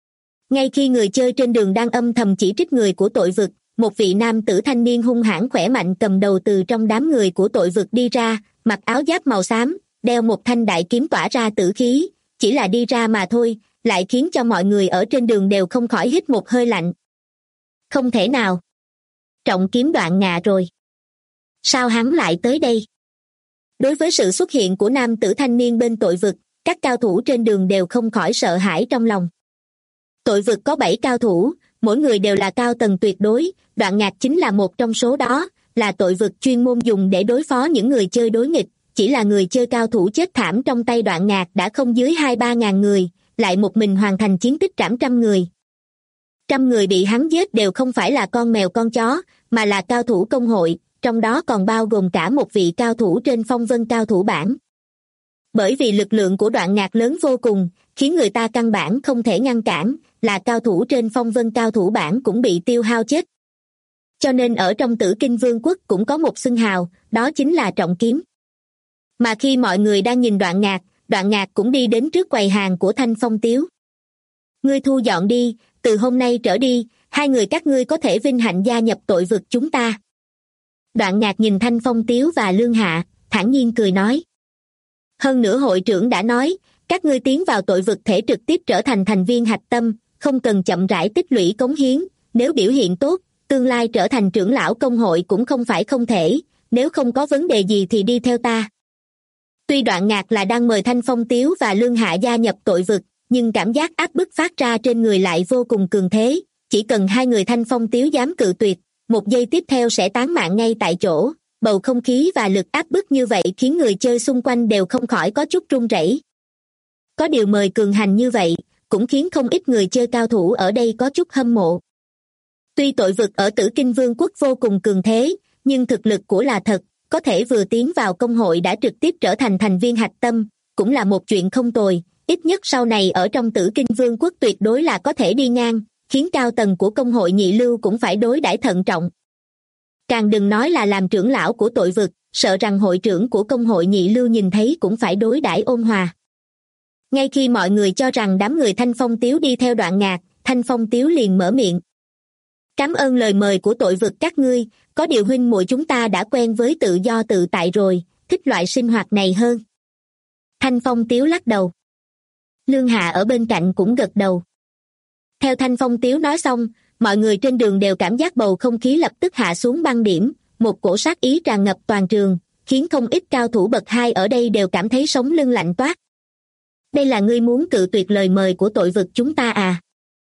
Ngay khi người chơi trên đường đang âm thầm chỉ trích người của tội vực, một vị nam tử thanh niên hung hãn khỏe mạnh cầm đầu từ trong đám người của tội vực đi ra, mặc áo giáp màu xám, đeo một thanh đại kiếm tỏa ra tử khí, chỉ là đi ra mà thôi, lại khiến cho mọi người ở trên đường đều không khỏi hít một hơi lạnh. Không thể nào. Trọng kiếm Đoạn Ngạ rồi. Sao hắn lại tới đây? Đối với sự xuất hiện của nam tử thanh niên bên tội vực, các cao thủ trên đường đều không khỏi sợ hãi trong lòng. Tội vực có 7 cao thủ, mỗi người đều là cao tầng tuyệt đối, Đoạn Ngạc chính là một trong số đó, là tội vực chuyên môn dùng để đối phó những người chơi đối nghịch, chỉ là người chơi cao thủ chết thảm trong tay Đoạn Ngạc đã không dưới 2-3 ngàn người, lại một mình hoàn thành chiến tích trảm trăm người. Trăm người bị hắn giết đều không phải là con mèo con chó, mà là cao thủ công hội, trong đó còn bao gồm cả một vị cao thủ trên phong vân cao thủ bảng. Bởi vì lực lượng của Đoạn Ngạc lớn vô cùng, khiến người ta căn bản không thể ngăn cản, là cao thủ trên phong vân cao thủ bảng cũng bị tiêu hao chết. Cho nên ở trong Tử Kinh Vương quốc cũng có một xưng hào, đó chính là Trọng Kiếm. Mà khi mọi người đang nhìn Đoạn Ngạc cũng đi đến trước quầy hàng của Thanh Phong Tiếu. Ngươi thu dọn đi, từ hôm nay trở đi, 2 người các ngươi có thể vinh hạnh gia nhập tội vực chúng ta. Đoạn Ngạc nhìn Thanh Phong Tiếu và Lương Hạ, thản nhiên cười nói. Hơn nữa hội trưởng đã nói, các ngươi tiến vào tội vực thể trực tiếp trở thành thành viên hạch tâm, không cần chậm rãi tích lũy cống hiến, nếu biểu hiện tốt, tương lai trở thành trưởng lão công hội cũng không phải không thể, nếu không có vấn đề gì thì đi theo ta. Tuy Đoạn Ngạc là đang mời Thanh Phong Tiếu và Lương Hạ gia nhập tội vực, nhưng cảm giác áp bức phát ra trên người lại vô cùng cường thế, chỉ cần 2 người Thanh Phong Tiếu dám cự tuyệt, một giây tiếp theo sẽ tán mạng ngay tại chỗ, bầu không khí và lực áp bức như vậy khiến người chơi xung quanh đều không khỏi có chút run rẩy. Có điều mời cường hành như vậy, cũng khiến không ít người chơi cao thủ ở đây có chút hâm mộ. Tuy tội vực ở Tử Kinh Vương quốc vô cùng cường thế, nhưng thực lực của là thật, có thể vừa tiến vào công hội đã trực tiếp trở thành thành viên hạch tâm, cũng là một chuyện không tồi, ít nhất sau này ở trong Tử Kinh Vương quốc tuyệt đối là có thể đi ngang, khiến cao tầng của công hội nhị lưu cũng phải đối đãi thận trọng. Càng đừng nói là làm trưởng lão của tội vực, sợ rằng hội trưởng của công hội nhị lưu nhìn thấy cũng phải đối đãi ôn hòa. Ngay khi mọi người cho rằng đám người Thanh Phong Tiếu đi theo Đoạn Ngạc, Thanh Phong Tiếu liền mở miệng. Cảm ơn lời mời của tội vực các ngươi, có điều huynh muội chúng ta đã quen với tự do tự tại rồi, thích loại sinh hoạt này hơn. Thanh Phong Tiếu lắc đầu. Lương Hạ ở bên cạnh cũng gật đầu. Theo Thanh Phong Tiếu nói xong, mọi người trên đường đều cảm giác bầu không khí lập tức hạ xuống băng điểm, một cổ sát ý tràn ngập toàn trường, khiến không ít cao thủ bậc 2 ở đây đều cảm thấy sống lưng lạnh toát. Đây là ngươi muốn cự tuyệt lời mời của tội vực chúng ta à?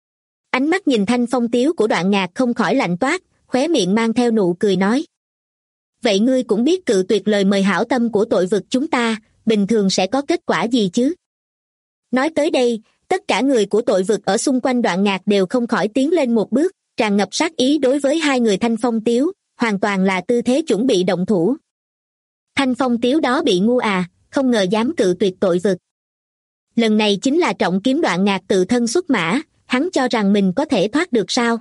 Ánh mắt nhìn Thanh Phong Tiếu của Đoạn Ngạc không khỏi lạnh toát, khóe miệng mang theo nụ cười nói. Vậy ngươi cũng biết cự tuyệt lời mời hảo tâm của tội vực chúng ta, bình thường sẽ có kết quả gì chứ? Nói tới đây, tất cả người của tội vực ở xung quanh Đoạn Ngạc đều không khỏi tiến lên một bước, tràn ngập sát ý đối với 2 người Thanh Phong Tiếu, hoàn toàn là tư thế chuẩn bị động thủ. Thanh Phong Tiếu đó bị ngu à, không ngờ dám cự tuyệt tội vực. Lần này chính là Trọng Kiếm Đoạn Ngạc tự thân xuất mã, hắn cho rằng mình có thể thoát được sao?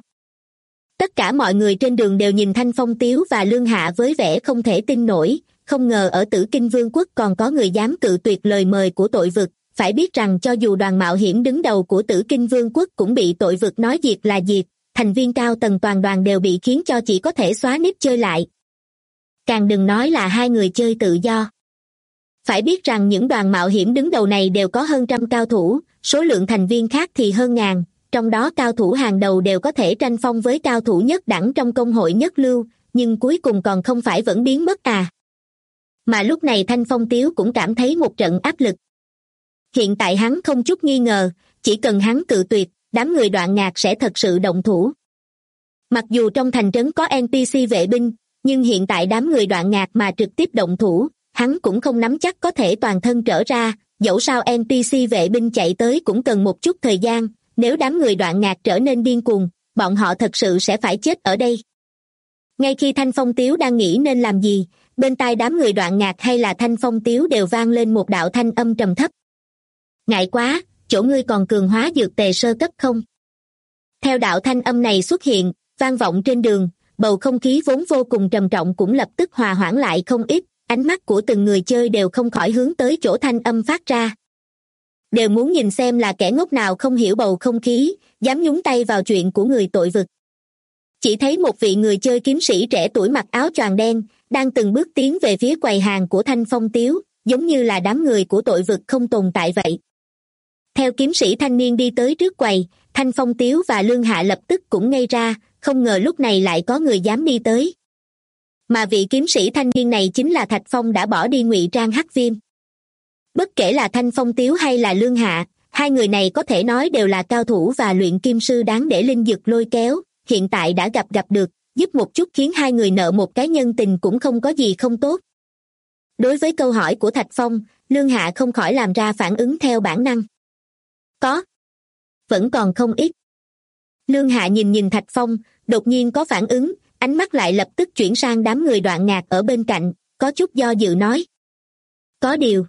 Tất cả mọi người trên đường đều nhìn Thanh Phong Tiếu và Lương Hạ với vẻ không thể tin nổi, không ngờ ở Tử Kinh Vương quốc còn có người dám cự tuyệt lời mời của tội vực, phải biết rằng cho dù đoàn mạo hiểm đứng đầu của Tử Kinh Vương quốc cũng bị tội vực nói diệt là diệt, thành viên cao tầng toàn đoàn đều bị khiến cho chỉ có thể xóa nick chơi lại. Càng đừng nói là 2 người chơi tự do. Phải biết rằng những đoàn mạo hiểm đứng đầu này đều có hơn trăm cao thủ, số lượng thành viên khác thì hơn ngàn, trong đó cao thủ hàng đầu đều có thể tranh phong với cao thủ nhất đẳng trong công hội nhất lưu, nhưng cuối cùng còn không phải vẫn biến mất à. Mà lúc này Thanh Phong Tiếu cũng cảm thấy một trận áp lực. Hiện tại hắn không chút nghi ngờ, chỉ cần hắn cự tuyệt, đám người Đoạn Ngạc sẽ thật sự động thủ. Mặc dù trong thành trấn có NPC vệ binh, nhưng hiện tại đám người Đoạn Ngạc mà trực tiếp động thủ, hắn cũng không nắm chắc có thể toàn thân trở ra, dẫu sao NPC vệ binh chạy tới cũng cần một chút thời gian, nếu đám người Đoạn Ngạc trở nên điên cuồng, bọn họ thật sự sẽ phải chết ở đây. Ngay khi Thanh Phong Tiếu đang nghĩ nên làm gì, bên tai đám người Đoạn Ngạc hay là Thanh Phong Tiếu đều vang lên một đạo thanh âm trầm thấp. Ngại quá, chỗ ngươi còn cường hóa dược tề sơ cấp không? Theo đạo thanh âm này xuất hiện, vang vọng trên đường, bầu không khí vốn vô cùng trầm trọng cũng lập tức hòa hoãn lại không ít, ánh mắt của từng người chơi đều không khỏi hướng tới chỗ thanh âm phát ra. Đều muốn nhìn xem là kẻ ngốc nào không hiểu bầu không khí, dám nhúng tay vào chuyện của người tội vực. Chỉ thấy một vị người chơi kiếm sĩ trẻ tuổi mặc áo choàng đen, đang từng bước tiến về phía quầy hàng của Thanh Phong Tiếu, giống như là đám người của tội vực không tồn tại vậy. Theo kiếm sĩ thanh niên đi tới trước quầy, Thanh Phong Tiếu và Lương Hạ lập tức cũng ngây ra, không ngờ lúc này lại có người dám đi tới. Mà vị kiếm sĩ thanh niên này chính là Thạch Phong đã bỏ đi ngụy trang hắc viêm. Bất kể là Thanh Phong Tiếu hay là Lương Hạ, hai người này có thể nói đều là cao thủ và luyện kim sư đáng để Linh Dực lôi kéo, hiện tại đã gặp được, giúp một chút khiến hai người nợ một cái nhân tình cũng không có gì không tốt. Đối với câu hỏi của Thạch Phong, Lương Hạ không khỏi làm ra phản ứng theo bản năng. Có. Vẫn còn không ít. Lương Hạ nhìn Thạch Phong, đột nhiên có phản ứng, ánh mắt lại lập tức chuyển sang đám người Đoạn Ngạc ở bên cạnh, có chút do dự nói. Có điều.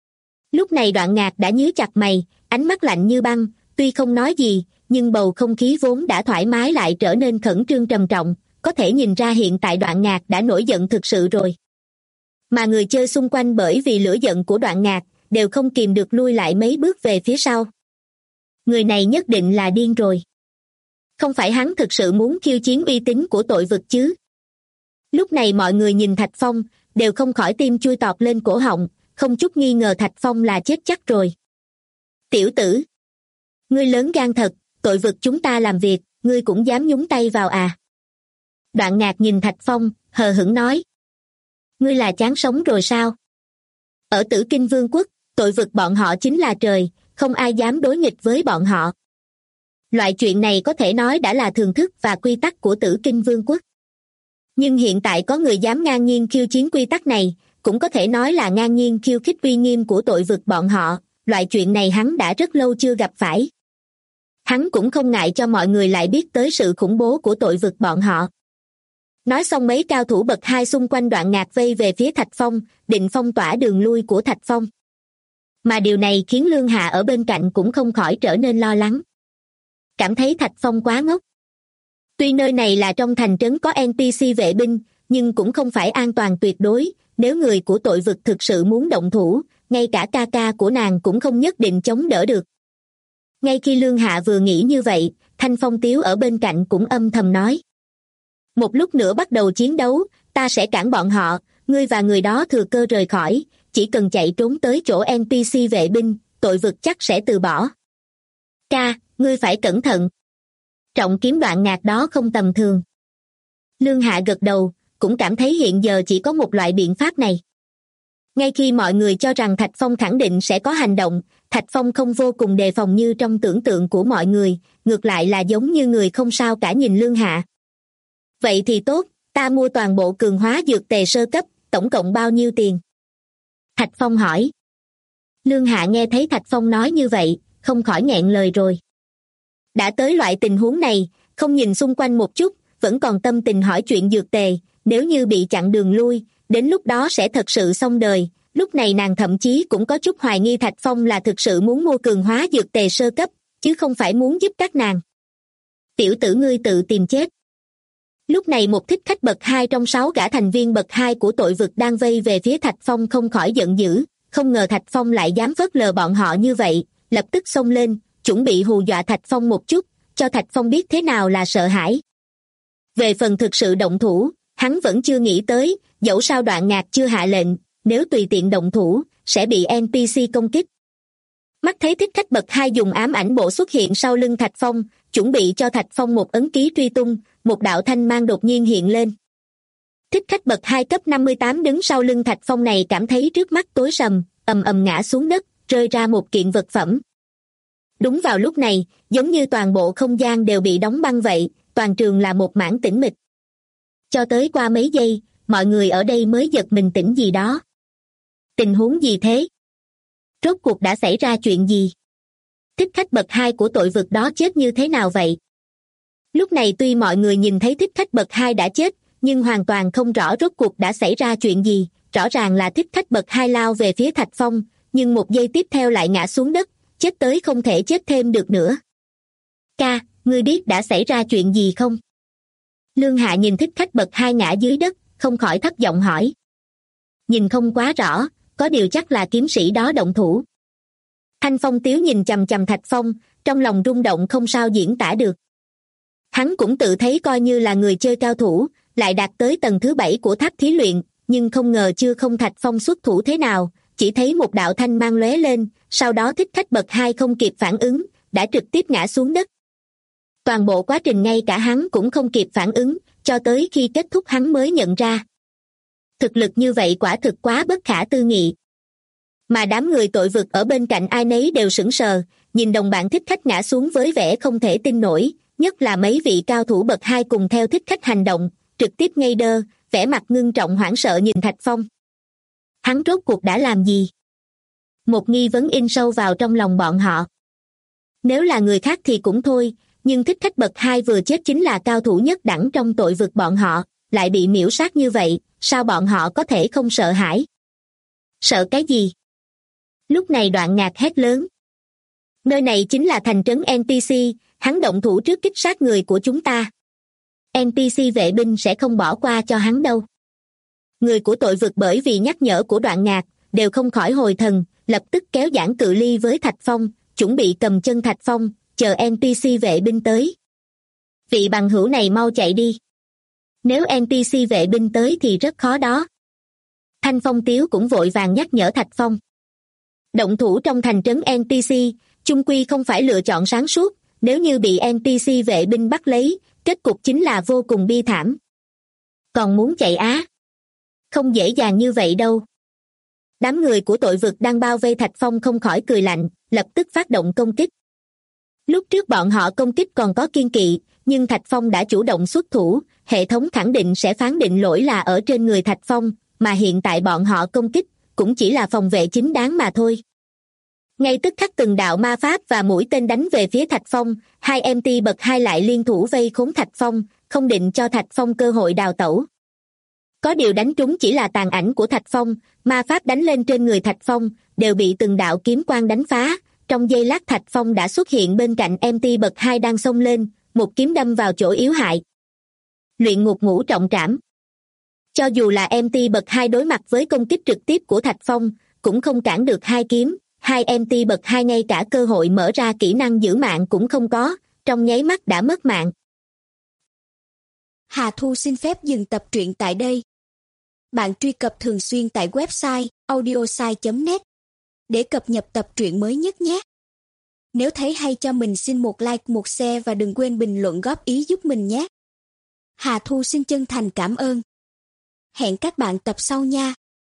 Lúc này Đoạn Ngạc đã nhíu chặt mày, ánh mắt lạnh như băng, tuy không nói gì, nhưng bầu không khí vốn đã thoải mái lại trở nên khẩn trương trầm trọng, có thể nhìn ra hiện tại Đoạn Ngạc đã nổi giận thực sự rồi. Mà người chơi xung quanh bởi vì lửa giận của Đoạn Ngạc, đều không kìm được lui lại mấy bước về phía sau. Người này nhất định là điên rồi. Không phải hắn thực sự muốn khiêu chiến uy tín của tội vực chứ. Lúc này mọi người nhìn Thạch Phong, đều không khỏi tim chui tọt lên cổ họng, không chút nghi ngờ Thạch Phong là chết chắc rồi. Tiểu tử! Ngươi lớn gan thật, tội vực chúng ta làm việc, ngươi cũng dám nhúng tay vào à? Đoạn Ngạc nhìn Thạch Phong, hờ hững nói. Ngươi là chán sống rồi sao? Ở Tử Kinh Vương quốc, tội vực bọn họ chính là trời, không ai dám đối nghịch với bọn họ. Loại chuyện này có thể nói đã là thường thức và quy tắc của Tử Kinh Vương quốc. Nhưng hiện tại có người dám ngang nhiên khiêu chiến quy tắc này, cũng có thể nói là ngang nhiên khiêu khích uy nghiêm của tội vực bọn họ, loại chuyện này hắn đã rất lâu chưa gặp phải. Hắn cũng không ngại cho mọi người lại biết tới sự khủng bố của tội vực bọn họ. Nói xong mấy cao thủ bậc 2 xung quanh Đoạn Ngạc vây về phía Thạch Phong, định phong tỏa đường lui của Thạch Phong. Mà điều này khiến Lương Hạ ở bên cạnh cũng không khỏi trở nên lo lắng. Cảm thấy Thạch Phong quá ngốc. Tuy nơi này là trong thành trấn có NPC vệ binh, nhưng cũng không phải an toàn tuyệt đối, nếu người của tội vực thực sự muốn động thủ, ngay cả ca ca của nàng cũng không nhất định chống đỡ được. Ngay khi Lương Hạ vừa nghĩ như vậy, Thanh Phong Tiếu ở bên cạnh cũng âm thầm nói. Một lúc nữa bắt đầu chiến đấu, ta sẽ cản bọn họ, ngươi và người đó thừa cơ rời khỏi, chỉ cần chạy trốn tới chỗ NPC vệ binh, tội vực chắc sẽ từ bỏ. Ca, ngươi phải cẩn thận. Trọng kiếm Đoạn Ngạc đó không tầm thường. Lương Hạ gật đầu, cũng cảm thấy hiện giờ chỉ có một loại biện pháp này. Ngay khi mọi người cho rằng Thạch Phong khẳng định sẽ có hành động, Thạch Phong không vô cùng đề phòng như trong tưởng tượng của mọi người, ngược lại là giống như người không sao cả nhìn Lương Hạ. Vậy thì tốt, ta mua toàn bộ cường hóa dược tề sơ cấp, tổng cộng bao nhiêu tiền? Thạch Phong hỏi. Lương Hạ nghe thấy Thạch Phong nói như vậy, không khỏi nghẹn lời rồi. Đã tới loại tình huống này, không nhìn xung quanh một chút, vẫn còn tâm tình hỏi chuyện dược tề, nếu như bị chặn đường lui, đến lúc đó sẽ thật sự xong đời. Lúc này nàng thậm chí cũng có chút hoài nghi Thạch Phong là thực sự muốn mua cường hóa dược tề sơ cấp, chứ không phải muốn giúp các nàng. Tiểu tử ngươi tự tìm chết. Lúc này một thích khách bậc 2 trong 6 gã thành viên bậc 2 của tội vực đang vây về phía Thạch Phong không khỏi giận dữ, không ngờ Thạch Phong lại dám phớt lờ bọn họ như vậy, lập tức xông lên, chuẩn bị hù dọa Thạch Phong một chút, cho Thạch Phong biết thế nào là sợ hãi. Về phần thực sự động thủ, hắn vẫn chưa nghĩ tới, dẫu sao Đoạn Ngạc chưa hạ lệnh, nếu tùy tiện động thủ, sẽ bị NPC công kích. Mắt thấy thích khách bậc 2 dùng ám ảnh bộ xuất hiện sau lưng Thạch Phong, chuẩn bị cho Thạch Phong một ấn ký truy tung, một đạo thanh mang đột nhiên hiện lên. Thích khách bậc 2 cấp 58 đứng sau lưng Thạch Phong này cảm thấy trước mắt tối sầm, ầm ầm ngã xuống đất, rơi ra một kiện vật phẩm. Đúng vào lúc này, giống như toàn bộ không gian đều bị đóng băng vậy, toàn trường là một mảng tĩnh mịch. Cho tới qua mấy giây, mọi người ở đây mới giật mình tỉnh gì đó. Tình huống gì thế? Rốt cuộc đã xảy ra chuyện gì? Thích khách bậc 2 của tội vực đó chết như thế nào vậy? Lúc này tuy mọi người nhìn thấy thích khách bậc 2 đã chết, nhưng hoàn toàn không rõ rốt cuộc đã xảy ra chuyện gì. Rõ ràng là thích khách bậc 2 lao về phía Thạch Phong, nhưng một giây tiếp theo lại ngã xuống đất, chết tới không thể chết thêm được nữa. Ca, ngươi biết đã xảy ra chuyện gì không? Lương Hạ nhìn thích khách bậc 2 ngã dưới đất, không khỏi thấp giọng hỏi. Nhìn không quá rõ, có điều chắc là kiếm sĩ đó động thủ. Thanh Phong Tiếu nhìn chằm chằm Thạch Phong, trong lòng rung động không sao diễn tả được. Hắn cũng tự thấy coi như là người chơi cao thủ, lại đạt tới tầng thứ 7 của tháp thí luyện, nhưng không ngờ chưa không Thạch Phong xuất thủ thế nào, chỉ thấy một đạo thanh mang lóe lên, sau đó thích khách bậc 2 không kịp phản ứng, đã trực tiếp ngã xuống đất. Toàn bộ quá trình ngay cả hắn cũng không kịp phản ứng, cho tới khi kết thúc hắn mới nhận ra. Thực lực như vậy quả thực quá bất khả tư nghị. Mà đám người tội vực ở bên cạnh ai nấy đều sững sờ, nhìn đồng bạn thích khách ngã xuống với vẻ không thể tin nổi, nhất là mấy vị cao thủ bậc 2 cùng theo thích khách hành động, trực tiếp ngây đơ, vẻ mặt ngưng trọng hoảng sợ nhìn Thạch Phong. Hắn rốt cuộc đã làm gì? Một nghi vấn in sâu vào trong lòng bọn họ. Nếu là người khác thì cũng thôi, nhưng thích khách bậc 2 vừa chết chính là cao thủ nhất đẳng trong tội vực bọn họ, lại bị miễu sát như vậy, sao bọn họ có thể không sợ hãi? Sợ cái gì? Lúc này Đoạn Ngạc hét lớn. Nơi này chính là thành trấn NPC, hắn động thủ trước kích sát người của chúng ta. NPC vệ binh sẽ không bỏ qua cho hắn đâu. Người của tội vực bởi vì nhắc nhở của Đoạn Ngạc, đều không khỏi hồi thần, lập tức kéo giãn cự ly với Thạch Phong, chuẩn bị cầm chân Thạch Phong, chờ NPC vệ binh tới. Vị bằng hữu này mau chạy đi. Nếu NPC vệ binh tới thì rất khó đó. Thanh Phong Tiếu cũng vội vàng nhắc nhở Thạch Phong. Động thủ trong thành trấn NPC, chung quy không phải lựa chọn sáng suốt, nếu như bị NPC vệ binh bắt lấy, kết cục chính là vô cùng bi thảm. Còn muốn chạy á? Không dễ dàng như vậy đâu. Đám người của tội vực đang bao vây Thạch Phong không khỏi cười lạnh, lập tức phát động công kích. Lúc trước bọn họ công kích còn có kiêng kỵ, nhưng Thạch Phong đã chủ động xuất thủ, hệ thống khẳng định sẽ phán định lỗi là ở trên người Thạch Phong, mà hiện tại bọn họ công kích, cũng chỉ là phòng vệ chính đáng mà thôi. Ngay tức khắc từng đạo ma pháp và mũi tên đánh về phía Thạch Phong, hai MT bậc 2 lại liên thủ vây khốn Thạch Phong, không định cho Thạch Phong cơ hội đào tẩu. Có điều đánh trúng chỉ là tàn ảnh của Thạch Phong, ma pháp đánh lên trên người Thạch Phong, đều bị từng đạo kiếm quang đánh phá, trong giây lát Thạch Phong đã xuất hiện bên cạnh MT bậc 2 đang xông lên, một kiếm đâm vào chỗ yếu hại. Luyện ngục ngũ trọng trảm. Cho dù là MT bậc 2 đối mặt với công kích trực tiếp của Thạch Phong, cũng không cản được hai kiếm, hai MT bậc 2 ngay cả cơ hội mở ra kỹ năng giữ mạng cũng không có, trong nháy mắt đã mất mạng. Hà Thu xin phép dừng tập truyện tại đây. Bạn truy cập thường xuyên tại website audiosai.net để cập nhật tập truyện mới nhất nhé. Nếu thấy hay cho mình xin một like, một share và đừng quên bình luận góp ý giúp mình nhé. Hà Thu xin chân thành cảm ơn. Hẹn các bạn tập sau nha.